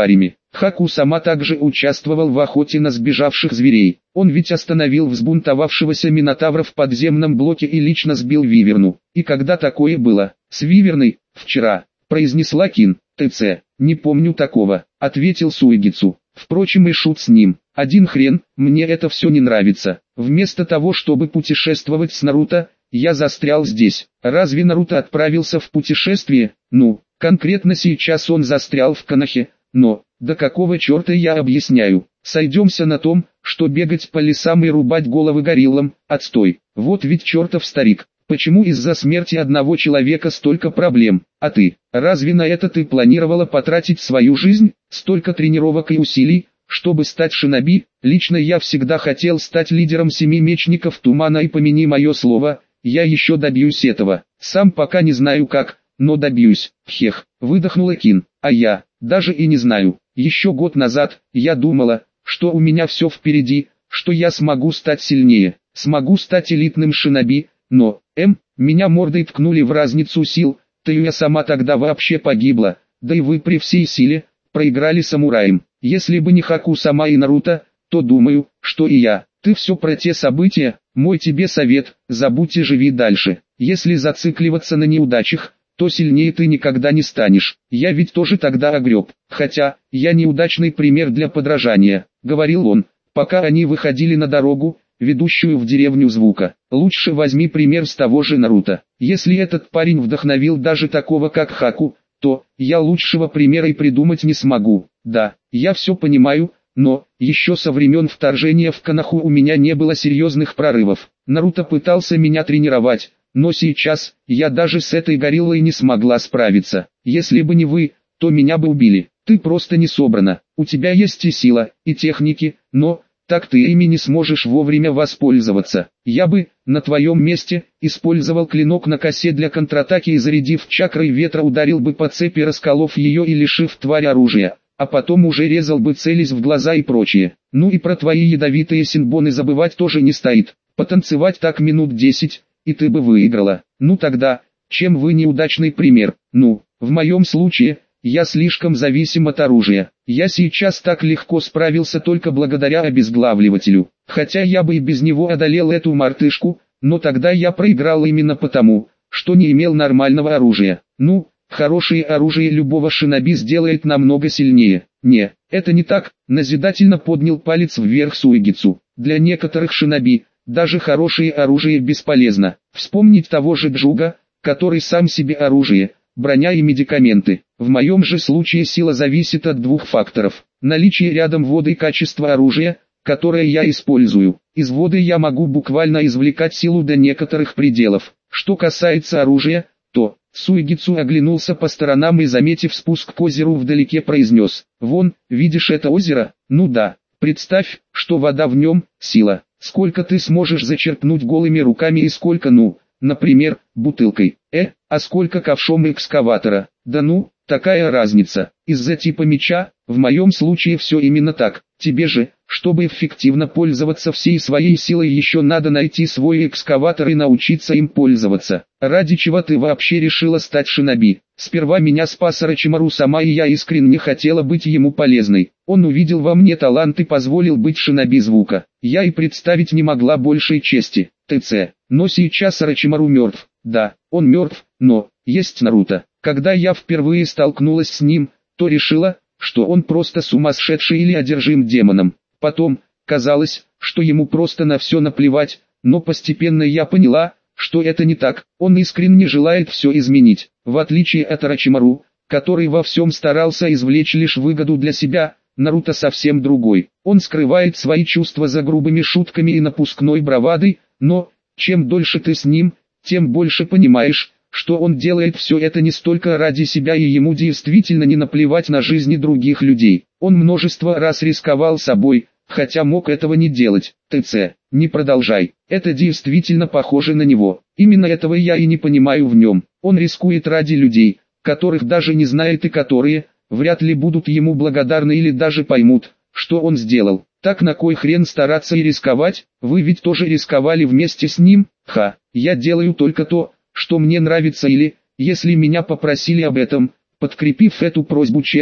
Хаку сама также участвовал в охоте на сбежавших зверей. Он ведь остановил взбунтовавшегося Минотавра в подземном блоке и лично сбил Виверну. И когда такое было? С Виверной? Вчера, произнесла Кин. ТЦ, не помню такого, ответил Суигицу. Впрочем, и шут с ним. Один хрен, мне это все не нравится. Вместо того, чтобы путешествовать с Наруто, я застрял здесь. Разве Наруто отправился в путешествие? Ну, конкретно сейчас он застрял в Конохе. Но, да какого черта я объясняю? Сойдемся на том, что бегать по лесам и рубать головы гориллам, отстой. Вот ведь чертов старик. Почему из-за смерти одного человека столько проблем? А ты, разве на это ты планировала потратить свою жизнь? Столько тренировок и усилий, чтобы стать шиноби? Лично я всегда хотел стать лидером семи мечников тумана, и помяни мое слово, я еще добьюсь этого. Сам пока не знаю как, но добьюсь. Хех, выдохнула Кин. А я, даже и не знаю. Еще год назад, я думала, что у меня все впереди, что я смогу стать сильнее, смогу стать элитным шиноби, но, эм, меня мордой ткнули в разницу сил, да и я сама тогда вообще погибла, да и вы при всей силе, проиграли самураям. Если бы не Хаку сама и Наруто, то думаю, что и я. Ты все про те события, мой тебе совет, забудь и живи дальше. Если зацикливаться на неудачах, то сильнее ты никогда не станешь. Я ведь тоже тогда огреб, хотя, я неудачный пример для подражания, говорил он, пока они выходили на дорогу, ведущую в деревню Звука. Лучше возьми пример с того же Наруто. Если этот парень вдохновил даже такого как Хаку, то, я лучшего примера и придумать не смогу. Да, я все понимаю, но, еще со времен вторжения в Коноху у меня не было серьезных прорывов. Наруто пытался меня тренировать, но сейчас, я даже с этой гориллой не смогла справиться. Если бы не вы, то меня бы убили. Ты просто не собрана. У тебя есть и сила, и техники, но, так ты ими не сможешь вовремя воспользоваться. Я бы, на твоем месте, использовал клинок на косе для контратаки и, зарядив чакрой ветра, ударил бы по цепи, расколов ее и лишив тварь оружия, а потом уже резал бы, целясь в глаза и прочее. Ну и про твои ядовитые синбоны забывать тоже не стоит. Потанцевать так минут десять, и ты бы выиграла. Ну тогда, чем вы неудачный пример? Ну, в моем случае, я слишком зависим от оружия. Я сейчас так легко справился только благодаря обезглавливателю. Хотя я бы и без него одолел эту мартышку, но тогда я проиграл именно потому, что не имел нормального оружия. Ну, хорошее оружие любого шиноби сделает намного сильнее. Не, это не так, назидательно поднял палец вверх Суигицу. Для некоторых шиноби, даже хорошее оружие бесполезно. Вспомнить того же Джуга, который сам себе оружие, броня и медикаменты. В моем же случае сила зависит от двух факторов. Наличие рядом воды и качество оружия, которое я использую. Из воды я могу буквально извлекать силу до некоторых пределов. Что касается оружия, то Суигицу оглянулся по сторонам и, заметив спуск к озеру вдалеке, произнес: «Вон, видишь это озеро? Ну да, представь, что вода в нем – сила. Сколько ты сможешь зачерпнуть голыми руками и сколько, ну, например, бутылкой. Э, а сколько ковшом экскаватора? Да ну, такая разница. Из-за типа меча, в моем случае все именно так. Тебе же, чтобы эффективно пользоваться всей своей силой, еще надо найти свой экскаватор и научиться им пользоваться. Ради чего ты вообще решила стать шиноби? Сперва меня спас Орочимару сама, и я искренне хотела быть ему полезной. Он увидел во мне талант и позволил быть шиноби Звука. Я и представить не могла большей чести. ТЦ. Но сейчас Орочимару мертв. Да, он мертв, но есть Наруто. Когда я впервые столкнулась с ним, то решила, что он просто сумасшедший или одержим демоном. Потом, казалось, что ему просто на все наплевать, но постепенно я поняла, что это не так. Он искренне желает все изменить. В отличие от Орочимару, который во всем старался извлечь лишь выгоду для себя, Наруто совсем другой. Он скрывает свои чувства за грубыми шутками и напускной бравадой, но, чем дольше ты с ним, тем больше понимаешь, что он делает все это не столько ради себя, и ему действительно не наплевать на жизни других людей. Он множество раз рисковал собой, хотя мог этого не делать. ТЦ, не продолжай, это действительно похоже на него. Именно этого я и не понимаю в нем. Он рискует ради людей, которых даже не знает и которые, вряд ли будут ему благодарны или даже поймут, что он сделал. Так на кой хрен стараться и рисковать? Вы ведь тоже рисковали вместе с ним? Ха, я делаю только то, что мне нравится, или, если меня попросили об этом, подкрепив эту просьбу чем-то,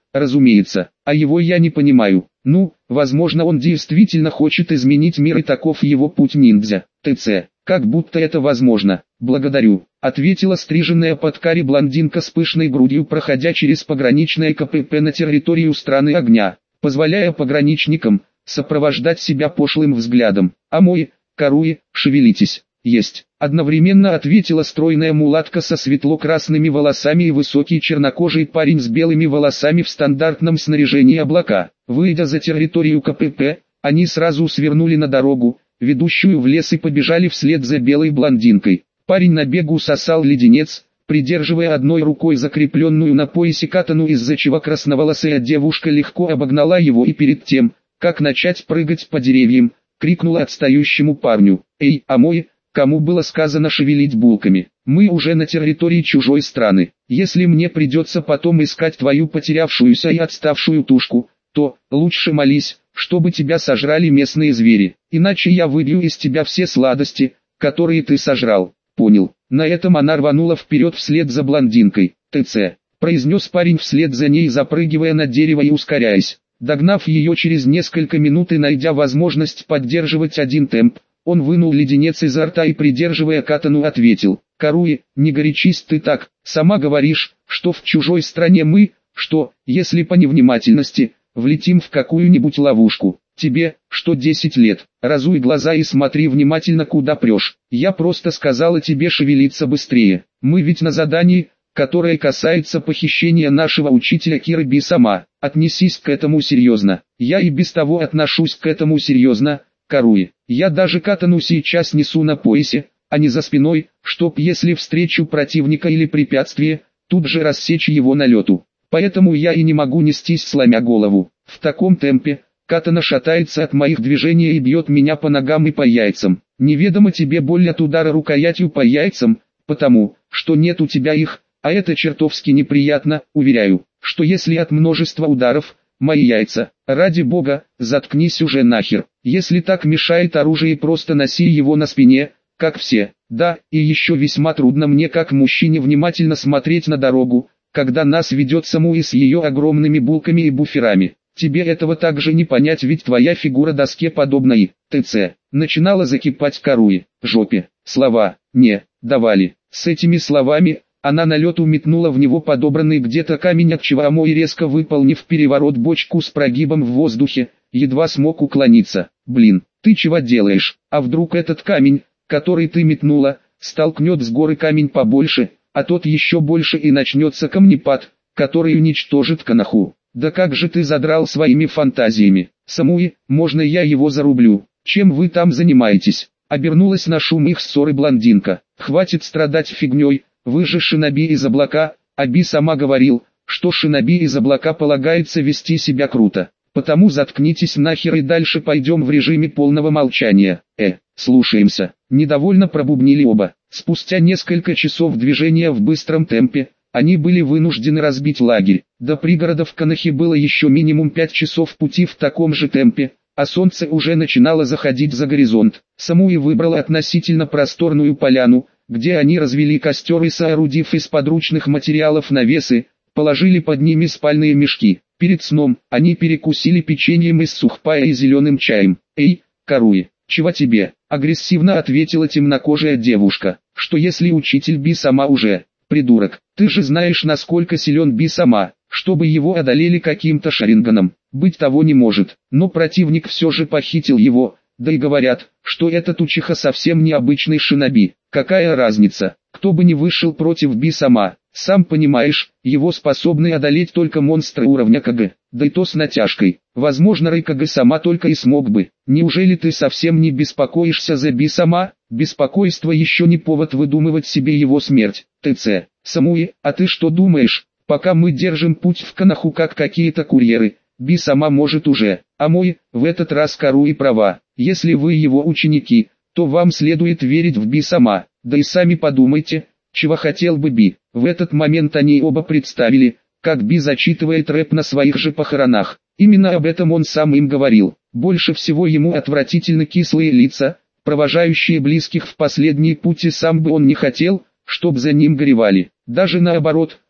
разумеется, а его я не понимаю. Ну, возможно, он действительно хочет изменить мир и таков его путь ниндзя. ТЦ, как будто это возможно. Благодарю, ответила стриженная под каре блондинка с пышной грудью, проходя через пограничное КПП на территорию страны огня, позволяя пограничникам сопровождать себя пошлым взглядом. А мой, Каруи, шевелитесь. Есть. Одновременно ответила стройная мулатка со светло-красными волосами и высокий чернокожий парень с белыми волосами в стандартном снаряжении облака. Выйдя за территорию КПП, они сразу свернули на дорогу, ведущую в лес, и побежали вслед за белой блондинкой. Парень на бегу сосал леденец, придерживая одной рукой закрепленную на поясе катану, из-за чего красноволосая девушка легко обогнала его и перед тем, как начать прыгать по деревьям, крикнула отстающему парню: «Эй, а мой, кому было сказано шевелить булками? Мы уже на территории чужой страны. Если мне придется потом искать твою потерявшуюся и отставшую тушку, то лучше молись, чтобы тебя сожрали местные звери, иначе я выбью из тебя все сладости, которые ты сожрал». Понял. На этом она рванула вперед вслед за блондинкой. «ТЦ», произнес парень вслед за ней, запрыгивая на дерево и ускоряясь. Догнав ее через несколько минут и найдя возможность поддерживать один темп, он вынул леденец изо рта и, придерживая катану, ответил: «Каруи, не горячись ты так, сама говоришь, что в чужой стране мы, что, если по невнимательности, влетим в какую-нибудь ловушку. Тебе, что десять лет, разуй глаза и смотри внимательно, куда прешь. Я просто сказала тебе шевелиться быстрее. Мы ведь на задании, которое касается похищения нашего учителя Киры Би-сама. Отнесись к этому серьезно. Я и без того отношусь к этому серьезно, Каруи. Я даже катану сейчас несу на поясе, а не за спиной, чтоб, если встречу противника или препятствие, тут же рассечь его на лету. Поэтому я и не могу нестись сломя голову. В таком темпе катана шатается от моих движений и бьет меня по ногам и по яйцам. Неведомо тебе боль от удара рукоятью по яйцам, потому что нет у тебя их, а это чертовски неприятно. Уверяю, что если от множества ударов, мои яйца, ради бога, заткнись уже нахер. Если так мешает оружие, просто носи его на спине, как все. Да, и еще весьма трудно мне как мужчине внимательно смотреть на дорогу, когда нас ведет Самуи с ее огромными булками и буферами. Тебе этого также не понять, ведь твоя фигура доске подобна и т.ц. Начинала закипать Каруи. Жопе. Слова не давали. С этими словами она на лету метнула в него подобранный где-то камень, от чего Амой, резко выполнив переворот бочку с прогибом в воздухе, едва смог уклониться. Блин, ты чего делаешь? А вдруг этот камень, который ты метнула, столкнет с горы камень побольше, а тот еще больше, и начнется камнепад, который уничтожит Коноху. Да как же ты задрал своими фантазиями. Самуи, можно я его зарублю? Чем вы там занимаетесь? Обернулась на шум их ссоры блондинка. Хватит страдать фигней, вы же шиноби из облака, а Би сама говорил, что шиноби из облака полагается вести себя круто. Потому заткнитесь нахер и дальше пойдем в режиме полного молчания. Э, слушаемся. Недовольно пробубнили оба. Спустя несколько часов движения в быстром темпе, они были вынуждены разбить лагерь. До пригородов Конохи было еще минимум пять часов пути в таком же темпе, а солнце уже начинало заходить за горизонт. Самуи выбрала относительно просторную поляну, где они развели костер и, соорудив из подручных материалов навесы, положили под ними спальные мешки. Перед сном они перекусили печеньем из сухпая и зеленым чаем. «Эй, Каруи, чего тебе?» — агрессивно ответила темнокожая девушка. «Что если учитель Би сама уже... Придурок, ты же знаешь, насколько силен Би сама, чтобы его одолели каким-то шаринганом. Быть того не может, но противник все же похитил его, да и говорят, что этот учиха совсем необычный шиноби. Какая разница, кто бы ни вышел против Би сама, сам понимаешь, его способны одолеть только монстры уровня КГ, да и то с натяжкой. Возможно, Рейкага сама только и смог бы. Неужели ты совсем не беспокоишься за Би сама? Беспокойство еще не повод выдумывать себе его смерть. ТЦ. Самуи, а ты что думаешь, пока мы держим путь в Коноху как какие-то курьеры, Би сама может уже, а мой, в этот раз Каруи права. Если вы его ученики, то вам следует верить в Би сама, да и сами подумайте, чего хотел бы Би. В этот момент они оба представили, как Би зачитывает рэп на своих же похоронах. Именно об этом он сам им говорил. Больше всего ему отвратительно кислые лица, провожающие близких в последний путь, и сам бы он не хотел, чтоб за ним горевали. Даже наоборот,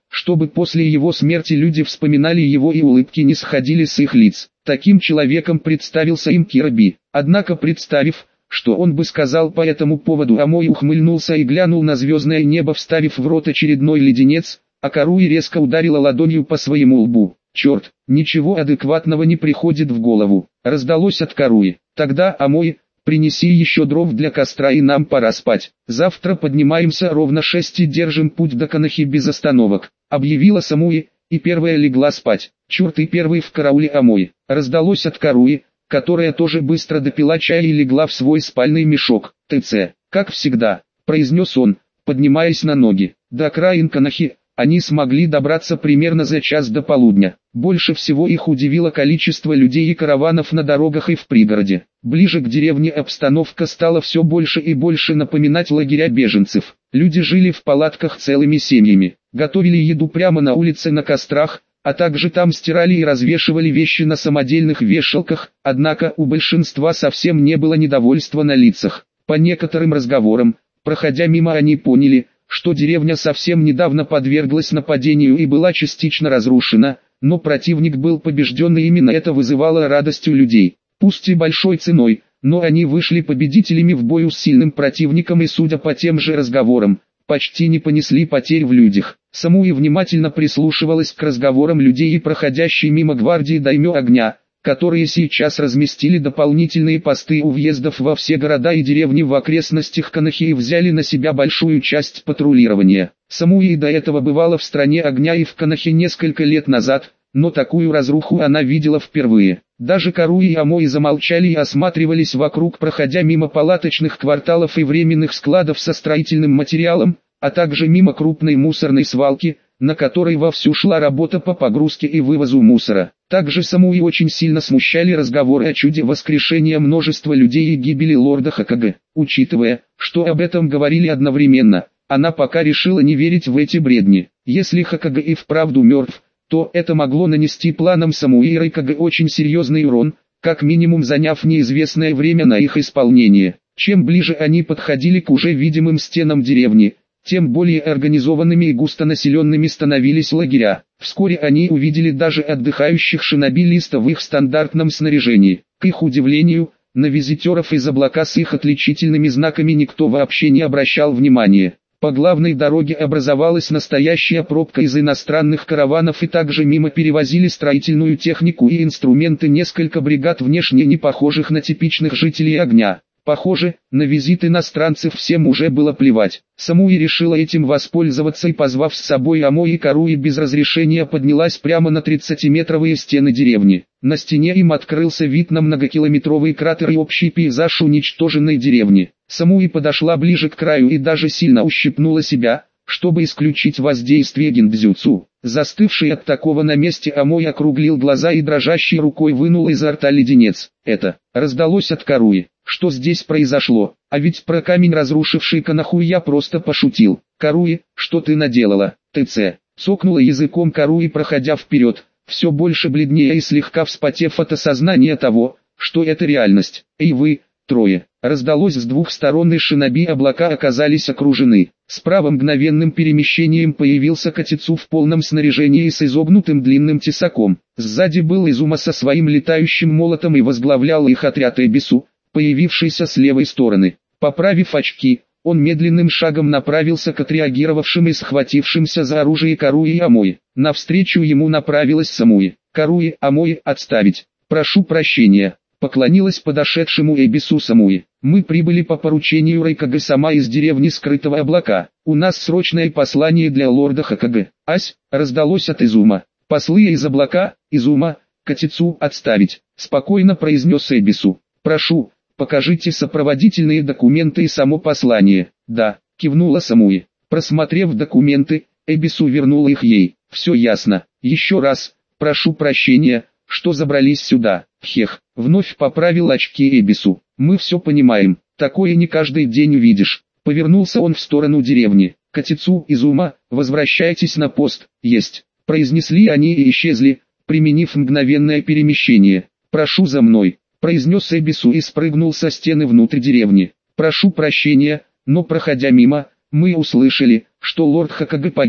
чтобы после его смерти люди вспоминали его и улыбки не сходили с их лиц. Таким человеком представился им Кирби. Однако, представив, что он бы сказал по этому поводу, Амой ухмыльнулся и глянул на звездное небо, вставив в рот очередной леденец, а Каруи резко ударила ладонью по своему лбу. «Черт, ничего адекватного не приходит в голову», — раздалось от Каруи. «Тогда, Амой, принеси еще дров для костра и нам пора спать. Завтра поднимаемся ровно шесть и держим путь до Канахи без остановок», — объявила Самуи, и первая легла спать. «Черт, и первый в карауле, Амой», — раздалось от Каруи, которая тоже быстро допила чай и легла в свой спальный мешок. «ТЦ, как всегда», — произнес он, поднимаясь на ноги. До окраин Канахи они смогли добраться примерно за час до полудня. Больше всего их удивило количество людей и караванов на дорогах и в пригороде. Ближе к деревне обстановка стала все больше и больше напоминать лагеря беженцев. Люди жили в палатках целыми семьями, готовили еду прямо на улице на кострах, а также там стирали и развешивали вещи на самодельных вешалках, однако у большинства совсем не было недовольства на лицах. По некоторым разговорам, проходя мимо, они поняли, что деревня совсем недавно подверглась нападению и была частично разрушена, но противник был побежден, и именно это вызывало радость у людей. Пусть и большой ценой, но они вышли победителями в бою с сильным противником и, судя по тем же разговорам, почти не понесли потерь в людях. Самуи внимательно прислушивалась к разговорам людей и проходящей мимо гвардии даймё огня, которые сейчас разместили дополнительные посты у въездов во все города и деревни в окрестностях Канахи и взяли на себя большую часть патрулирования. Самуи до этого бывала в стране огня и в Канахе несколько лет назад, но такую разруху она видела впервые. Даже Каруи и Амой замолчали и осматривались вокруг, проходя мимо палаточных кварталов и временных складов со строительным материалом, а также мимо крупной мусорной свалки, на которой вовсю шла работа по погрузке и вывозу мусора. Также Самуи очень сильно смущали разговоры о чуде воскрешения множества людей и гибели лорда Хокаге. Учитывая, что об этом говорили одновременно, она пока решила не верить в эти бредни. Если Хокаге и вправду мертв, то это могло нанести планам Самуи и Райкаге очень серьезный урон, как минимум заняв неизвестное время на их исполнение. Чем ближе они подходили к уже видимым стенам деревни, тем более организованными и густонаселенными становились лагеря. Вскоре они увидели даже отдыхающих шинобилистов в их стандартном снаряжении. К их удивлению, на визитеров из облака с их отличительными знаками никто вообще не обращал внимания. По главной дороге образовалась настоящая пробка из иностранных караванов, и также мимо перевозили строительную технику и инструменты несколько бригад внешне не похожих на типичных жителей огня. Похоже, на визит иностранцев всем уже было плевать. Самуи решила этим воспользоваться и, позвав с собой Амой и Каруи, без разрешения поднялась прямо на тридцатиметровые стены деревни. На стене им открылся вид на многокилометровый кратер и общий пейзаж уничтоженной деревни. Самуи подошла ближе к краю и даже сильно ущипнула себя, чтобы исключить воздействие гиндзюцу. Застывший от такого на месте Амой округлил глаза и дрожащей рукой вынул изо рта леденец. «Это!» — раздалось от Каруи. «Что здесь произошло? А ведь про камень, разрушивший Канаху, я просто пошутил. Каруи, что ты наделала?» «ТЦ!» — цокнула языком Каруи, проходя вперед, все больше бледнее и слегка вспотев от осознания того, что это реальность. «Эй вы, трое!» Раздалось с двух сторон, и шиноби облака оказались окружены. Справа мгновенным перемещением появился Катицу в полном снаряжении и с изогнутым длинным тесаком. Сзади был Изума со своим летающим молотом и возглавлял их отряд Эбису, появившийся с левой стороны. Поправив очки, он медленным шагом направился к отреагировавшим и схватившимся за оружие Каруи и Амой. Навстречу ему направилась Самуи. «Каруи, Амой, отставить! Прошу прощения!» Поклонилась подошедшему Эбису Самуи. «Мы прибыли по поручению Райкаге-сама из деревни Скрытого Облака. У нас срочное послание для лорда Хокаге». «Ась!» — раздалось от Изума. «Послы из облака, Изума, Катицу, отставить!» — спокойно произнес Эбису. «Прошу, покажите сопроводительные документы и само послание». «Да», — кивнула Самуи. Просмотрев документы, Эбису вернула их ей. «Все ясно. Еще раз, прошу прощения, что забрались сюда». «Хех», — вновь поправил очки Эбису. «Мы все понимаем, такое не каждый день увидишь». Повернулся он в сторону деревни. «Катицу, Изума, возвращайтесь на пост». «Есть», — произнесли они и исчезли, применив мгновенное перемещение. «Прошу за мной», — произнес Эбису и спрыгнул со стены внутрь деревни. «Прошу прощения, но проходя мимо, мы услышали, что лорд Хокаге погиб».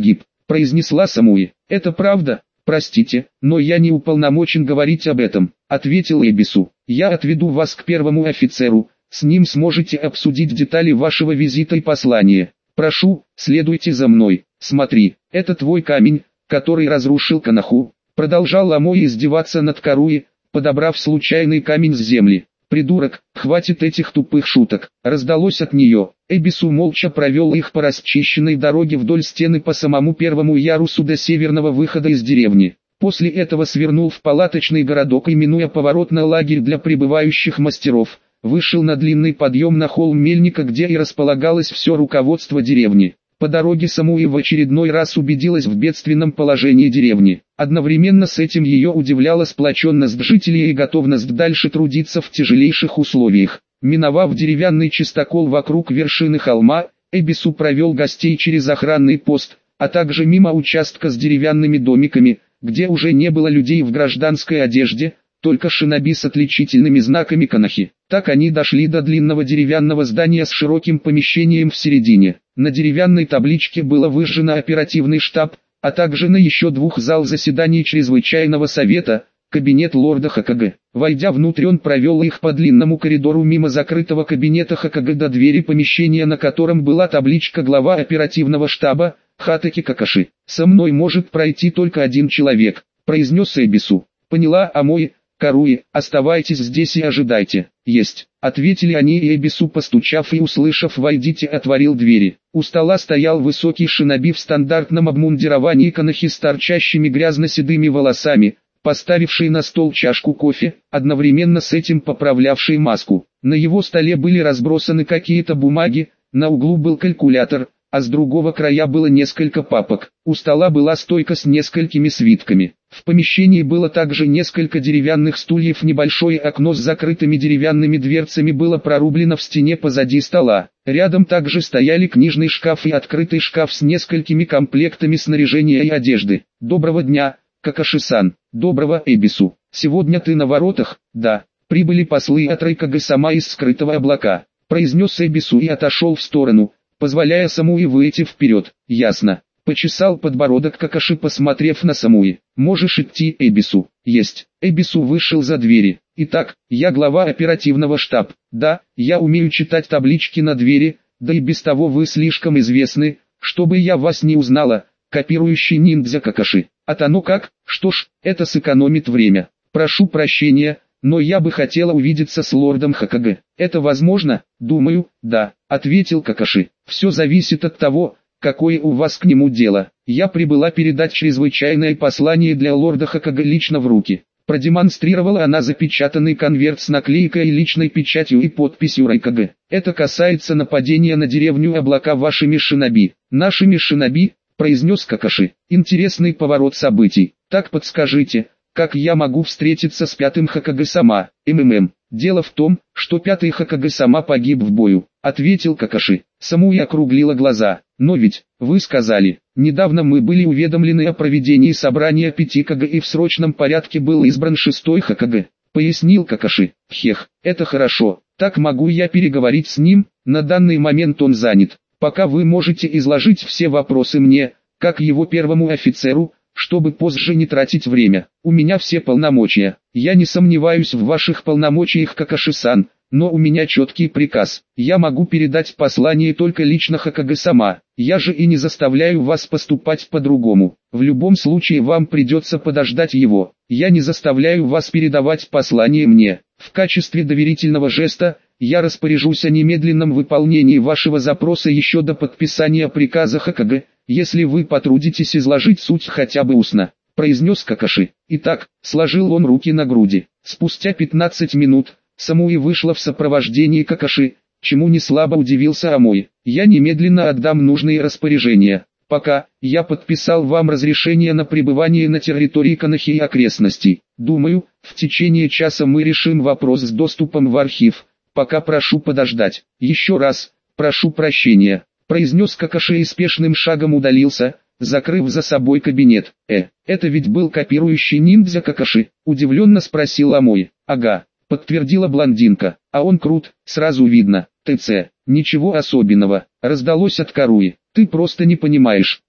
произнесла Самуи. Это правда? Простите, но я не уполномочен говорить об этом, ответил Эбису. Я отведу вас к первому офицеру, с ним сможете обсудить детали вашего визита и послания. Прошу, следуйте за мной. Смотри, это твой камень, который разрушил Канаху. Продолжал Амои издеваться над Каруи, подобрав случайный камень с земли. «Придурок, хватит этих тупых шуток!» Раздалось от нее. Эбису молча провел их по расчищенной дороге вдоль стены по самому первому ярусу до северного выхода из деревни. После этого свернул в палаточный городок и, минуя поворот на лагерь для прибывающих мастеров, вышел на длинный подъем на холм Мельника, где и располагалось все руководство деревни. По дороге Самуи в очередной раз убедилась в бедственном положении деревни. Одновременно с этим ее удивляла сплоченность жителей и готовность дальше трудиться в тяжелейших условиях. Миновав деревянный чистокол вокруг вершины холма, Эбису провел гостей через охранный пост, а также мимо участка с деревянными домиками, где уже не было людей в гражданской одежде, только шиноби с отличительными знаками Канахи. Так они дошли до длинного деревянного здания с широким помещением в середине. На деревянной табличке было выжжено оперативный штаб, а также на еще двух зал заседаний чрезвычайного совета, кабинет лорда Хокаге. Войдя внутрь, он провел их по длинному коридору мимо закрытого кабинета Хокаге до двери помещения, на котором была табличка глава оперативного штаба, Хатаки Какаши. «Со мной может пройти только один человек», — произнес Эбису. «Поняла, Амои, Каруи, оставайтесь здесь и ожидайте». «Есть», — ответили они, и Эбису, постучав и услышав «войдите», отворил двери. У стола стоял высокий шиноби в стандартном обмундировании Канахи с торчащими грязно-седыми волосами, поставивший на стол чашку кофе, одновременно с этим поправлявший маску. На его столе были разбросаны какие-то бумаги, на углу был калькулятор, а с другого края было несколько папок. У стола была стойка с несколькими свитками. В помещении было также несколько деревянных стульев, небольшое окно с закрытыми деревянными дверцами было прорублено в стене позади стола. Рядом также стояли книжный шкаф и открытый шкаф с несколькими комплектами снаряжения и одежды. «Доброго дня, Какаши-сан». «Доброго, Эбису. Сегодня ты на воротах?» «Да». «Прибыли послы от Райкаге-сама из скрытого облака», произнес Эбису и отошел в сторону, позволяя Самуи выйти вперед. «Ясно». Почесал подбородок Какаши, посмотрев на Самуи. «Можешь идти, Эбису». «Есть». Эбису вышел за двери. «Итак, я глава оперативного штаба. Да, я умею читать таблички на двери, да и без того вы слишком известны, чтобы я вас не узнала, копирующий ниндзя Какаши. А ну как? Что ж, это сэкономит время. Прошу прощения, но я бы хотела увидеться с лордом Хокаге. Это возможно?» «Думаю, да», — ответил Какаши. «Все зависит от того, какое у вас к нему дело. Я прибыла передать чрезвычайное послание для лорда Хокаге лично в руки». Продемонстрировала она запечатанный конверт с наклейкой и личной печатью и подписью Райкаге. «Это касается нападения на деревню Облака вашими шиноби». «Нашими шиноби», — произнес Какаши. «Интересный поворот событий. Так подскажите, как я могу встретиться с пятым Хокаге-сама?» «МММ. Дело в том, что пятый Хокаге-сама погиб в бою», — ответил Какаши. Самуи округлила глаза. «Но ведь, вы сказали, недавно мы были уведомлены о проведении собрания пяти Каге и в срочном порядке был избран шестой Хокаге», — пояснил Какаши. «Хех, это хорошо, так могу я переговорить с ним, на данный момент он занят. Пока вы можете изложить все вопросы мне, как его первому офицеру, чтобы позже не тратить время. У меня все полномочия. Я не сомневаюсь в ваших полномочиях, Какаши-сан, но у меня четкий приказ. Я могу передать послание только лично Хокаге-сама. Я же и не заставляю вас поступать по-другому. В любом случае вам придется подождать его. Я не заставляю вас передавать послание мне. В качестве доверительного жеста, я распоряжусь о немедленном выполнении вашего запроса еще до подписания приказа Хокаге, если вы потрудитесь изложить суть хотя бы устно», — произнес Какаши. Итак, сложил он руки на груди. Спустя пятнадцать минут, Самуи вышла в сопровождении Какаши, чему не слабо удивился Амои. «Я немедленно отдам нужные распоряжения. Пока, я подписал вам разрешение на пребывание на территории Канахи и окрестностей. Думаю, в течение часа мы решим вопрос с доступом в архив. Пока прошу подождать. Еще раз, прошу прощения», — произнес Какаши и спешным шагом удалился, закрыв за собой кабинет. «Э, это ведь был копирующий ниндзя Какаши?» — удивленно спросил Амои. «Ага», — подтвердила блондинка. «А он крут, сразу видно. ТЦ, ничего особенного», — раздалось от Каруи. «Ты просто не понимаешь.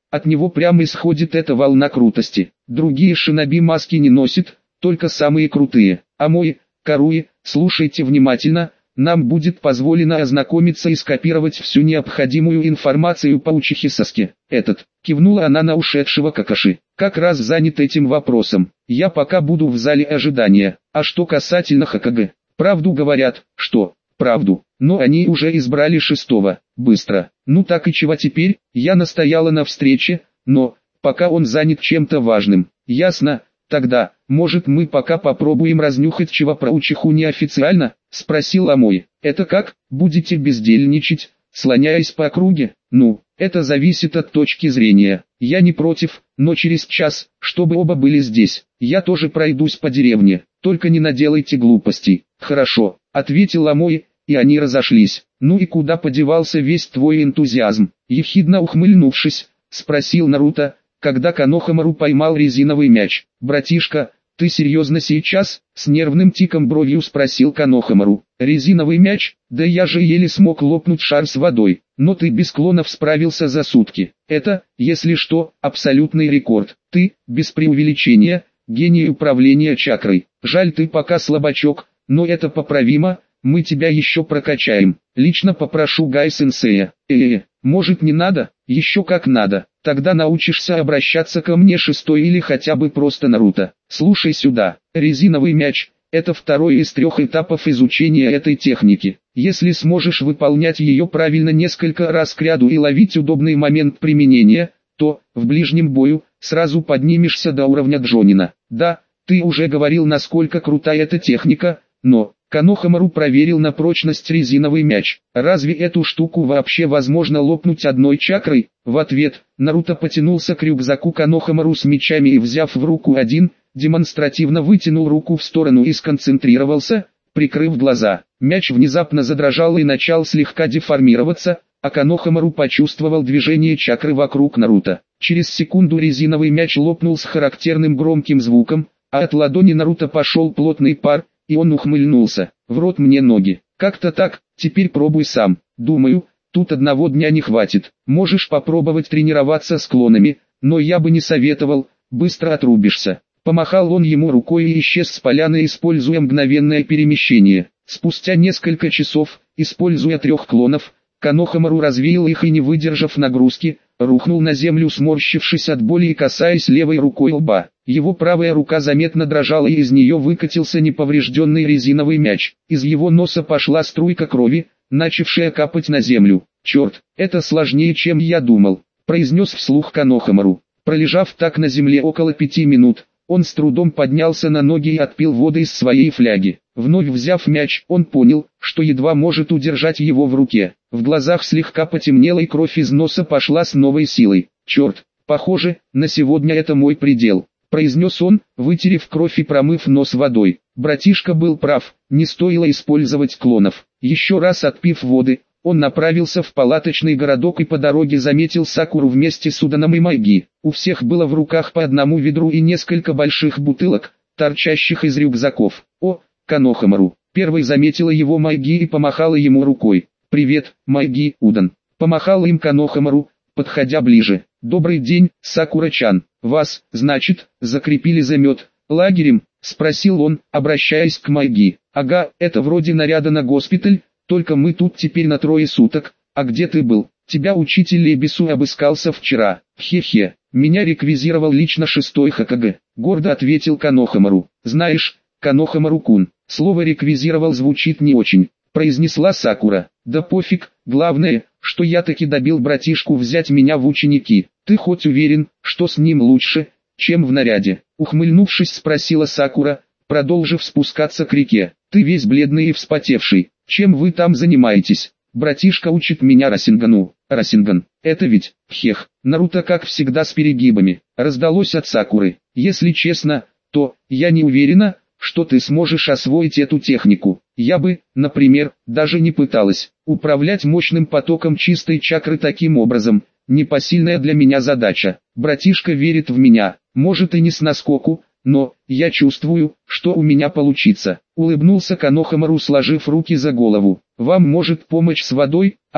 От него прямо исходит эта волна крутости. Другие шиноби маски не носят, только самые крутые. А мой, Каруи, слушайте внимательно, нам будет позволено ознакомиться и скопировать всю необходимую информацию по Учихе Саске. Этот, кивнула она на ушедшего Какаши, как раз занят этим вопросом. Я пока буду в зале ожидания. А что касательно Хокаге, правду говорят, что, правду, но они уже избрали шестого, быстро. Ну так и чего теперь, я настояла на встрече, но, пока он занят чем-то важным. Ясно, тогда, может мы пока попробуем разнюхать чего про Учиху неофициально, спросил Амой. Это как, будете бездельничать, слоняясь по округе? Ну, это зависит от точки зрения. Я не против, но через час, чтобы оба были здесь, я тоже пройдусь по деревне, только не наделайте глупостей. Хорошо, ответил Амой, и они разошлись. Ну и куда подевался весь твой энтузиазм? Ехидно ухмыльнувшись, спросил Наруто, когда Конохамару поймал резиновый мяч. Братишка, ты серьезно сейчас? С нервным тиком бровью спросил Конохамару. Резиновый мяч? Да я же еле смог лопнуть шар с водой, но ты без клонов справился за сутки. Это, если что, абсолютный рекорд. Ты, без преувеличения, гений управления чакрой. Жаль, ты пока слабачок, но это поправимо. Мы тебя еще прокачаем. Лично попрошу Гай-сенсея. Э-э, может не надо? Еще как надо. Тогда научишься обращаться ко мне шестой или хотя бы просто Наруто. Слушай сюда. Резиновый мяч – это второй из трех этапов изучения этой техники. Если сможешь выполнять ее правильно несколько раз кряду и ловить удобный момент применения, то, в ближнем бою, сразу поднимешься до уровня Джонина. Да, ты уже говорил, насколько крутая эта техника, но... Конохамару проверил на прочность резиновый мяч. Разве эту штуку вообще возможно лопнуть одной чакрой? В ответ, Наруто потянулся к рюкзаку Конохамару с мечами и, взяв в руку один, демонстративно вытянул руку в сторону и сконцентрировался, прикрыв глаза. Мяч внезапно задрожал и начал слегка деформироваться, а Конохамару почувствовал движение чакры вокруг Наруто. Через секунду резиновый мяч лопнул с характерным громким звуком, а от ладони Наруто пошел плотный пар, и он ухмыльнулся. В рот мне ноги. Как-то так, теперь пробуй сам. Думаю, тут одного дня не хватит. Можешь попробовать тренироваться с клонами, но я бы не советовал, быстро отрубишься. Помахал он ему рукой и исчез с поляны, используя мгновенное перемещение. Спустя несколько часов, используя трех клонов, Конохамару развеял их и, не выдержав нагрузки, рухнул на землю, сморщившись от боли и касаясь левой рукой лба. Его правая рука заметно дрожала, и из нее выкатился неповрежденный резиновый мяч. Из его носа пошла струйка крови, начавшая капать на землю. «Черт, это сложнее, чем я думал», — произнес вслух Конохамару. Пролежав так на земле около пяти минут, он с трудом поднялся на ноги и отпил воды из своей фляги. Вновь взяв мяч, он понял, что едва может удержать его в руке. В глазах слегка потемнело и кровь из носа пошла с новой силой. «Черт, похоже, на сегодня это мой предел», — произнес он, вытерев кровь и промыв нос водой. Братишка был прав, не стоило использовать клонов. Еще раз отпив воды, он направился в палаточный городок и по дороге заметил Сакуру вместе с Уданом и Майги. У всех было в руках по одному ведру и несколько больших бутылок, торчащих из рюкзаков. «О, Конохамару!» Первой заметила его Майги и помахала ему рукой. «Привет, Майги, Удан!» Помахал им Конохамару, подходя ближе. «Добрый день, Сакура-чан. Вас, значит, закрепили за мед лагерем?» — спросил он, обращаясь к Майги. «Ага, это вроде наряда на госпиталь, только мы тут теперь на трое суток. А где ты был? Тебя учитель Лебесу обыскался вчера». «Хе-хе, меня реквизировал лично шестой Хокаге», — гордо ответил Конохамару. «Знаешь, Конохамару-кун, слово «реквизировал» звучит не очень», — произнесла Сакура. «Да пофиг, главное, что я таки добил братишку взять меня в ученики. Ты хоть уверен, что с ним лучше, чем в наряде?» Ухмыльнувшись, спросила Сакура, продолжив спускаться к реке. «Ты весь бледный и вспотевший. Чем вы там занимаетесь?» «Братишка учит меня Расингану». «Расинган, это ведь, хех, Наруто как всегда с перегибами», раздалось от Сакуры. «Если честно, то, я не уверена, что ты сможешь освоить эту технику. Я бы, например, даже не пыталась. Управлять мощным потоком чистой чакры таким образом – непосильная для меня задача. Братишка верит в меня, может и не с наскоку, но я чувствую, что у меня получится». Улыбнулся Конохамару, сложив руки за голову. «Вам может помочь с водой?» «Ау,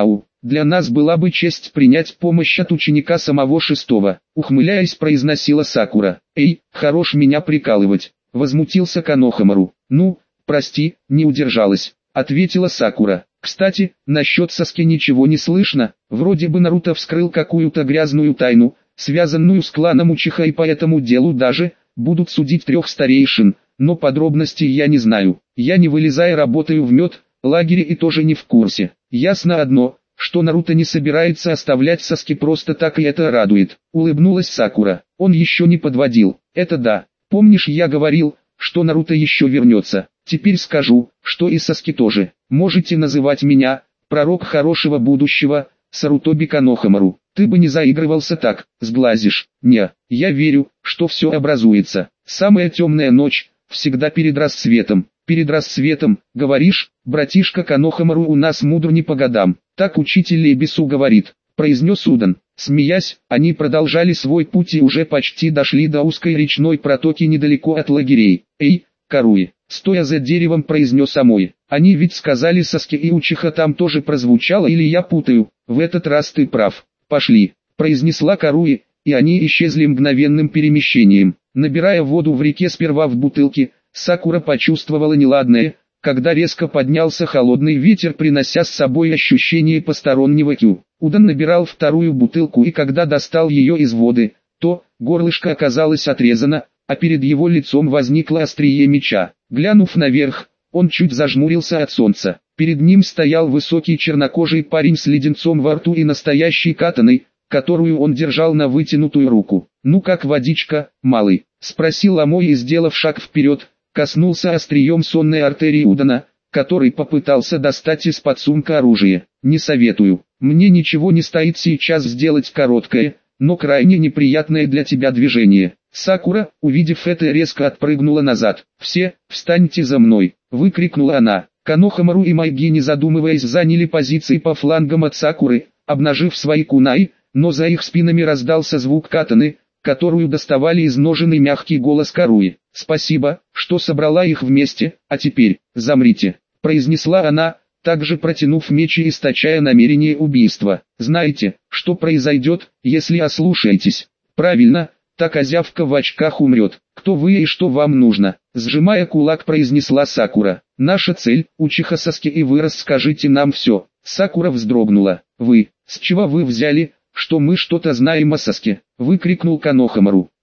для нас была бы честь принять помощь от ученика самого шестого, ухмыляясь, произносила Сакура. Эй, хорош меня прикалывать, возмутился Канохамару. Ну, прости, не удержалась, ответила Сакура. Кстати, насчет Саски ничего не слышно, вроде бы Наруто вскрыл какую-то грязную тайну, связанную с кланом Учиха, и по этому делу даже будут судить трех старейшин, но подробностей я не знаю. Я не вылезая работаю в мед, лагере и тоже не в курсе. Ясно одно, что Наруто не собирается оставлять Саски просто так, и это радует. Улыбнулась Сакура. Он еще не подводил. Это да. Помнишь, я говорил, что Наруто еще вернется? Теперь скажу, что и Саски тоже. Можете называть меня пророк хорошего будущего, Сарутоби Канохамару. Ты бы не заигрывался так, сглазишь. Не, я верю, что все образуется. Самая темная ночь всегда перед рассветом. Перед рассветом, говоришь, братишка Канохамару у нас мудр не по годам. Так учитель Лебесу говорит, произнес Удан. Смеясь, они продолжали свой путь и уже почти дошли до узкой речной протоки недалеко от лагерей. Эй, Каруи, стоя за деревом, произнес Амой. Они ведь сказали Саске и Учиха, там тоже прозвучало, или я путаю? В этот раз ты прав. Пошли, произнесла Каруи, и они исчезли мгновенным перемещением. Набирая воду в реке сперва в бутылке, Сакура почувствовала неладное, когда резко поднялся холодный ветер, принося с собой ощущение постороннего кю. Удан набирал вторую бутылку, и когда достал ее из воды, то горлышко оказалось отрезано, а перед его лицом возникло острие меча. Глянув наверх, он чуть зажмурился от солнца. Перед ним стоял высокий чернокожий парень с леденцом во рту и настоящей катаной, которую он держал на вытянутую руку. «Ну как водичка, малый?» — спросил Амой и, сделав шаг вперед, коснулся острием сонной артерии Удана, который попытался достать из-под сумка оружие. «Не советую. Мне ничего не стоит сейчас сделать короткое, но крайне неприятное для тебя движение». Сакура, увидев это, резко отпрыгнула назад. «Все, встаньте за мной!» — выкрикнула она. Канохамару и Майги, не задумываясь, заняли позиции по флангам от Сакуры, обнажив свои кунаи, но за их спинами раздался звук катаны, которую доставали из ножен, и мягкий голос Каруи. «Спасибо, что собрала их вместе, а теперь, замрите», — произнесла она, также протянув меч и источая намерение убийства. «Знаете, что произойдет, если ослушаетесь? Правильно, та козявка в очках умрет. Кто вы и что вам нужно?» Сжимая кулак, произнесла Сакура. «Наша цель, Учиха Саски, и вы расскажите нам все». Сакура вздрогнула. «Вы, с чего вы взяли, что мы что-то знаем о Саске?» — выкрикнул Канохамару.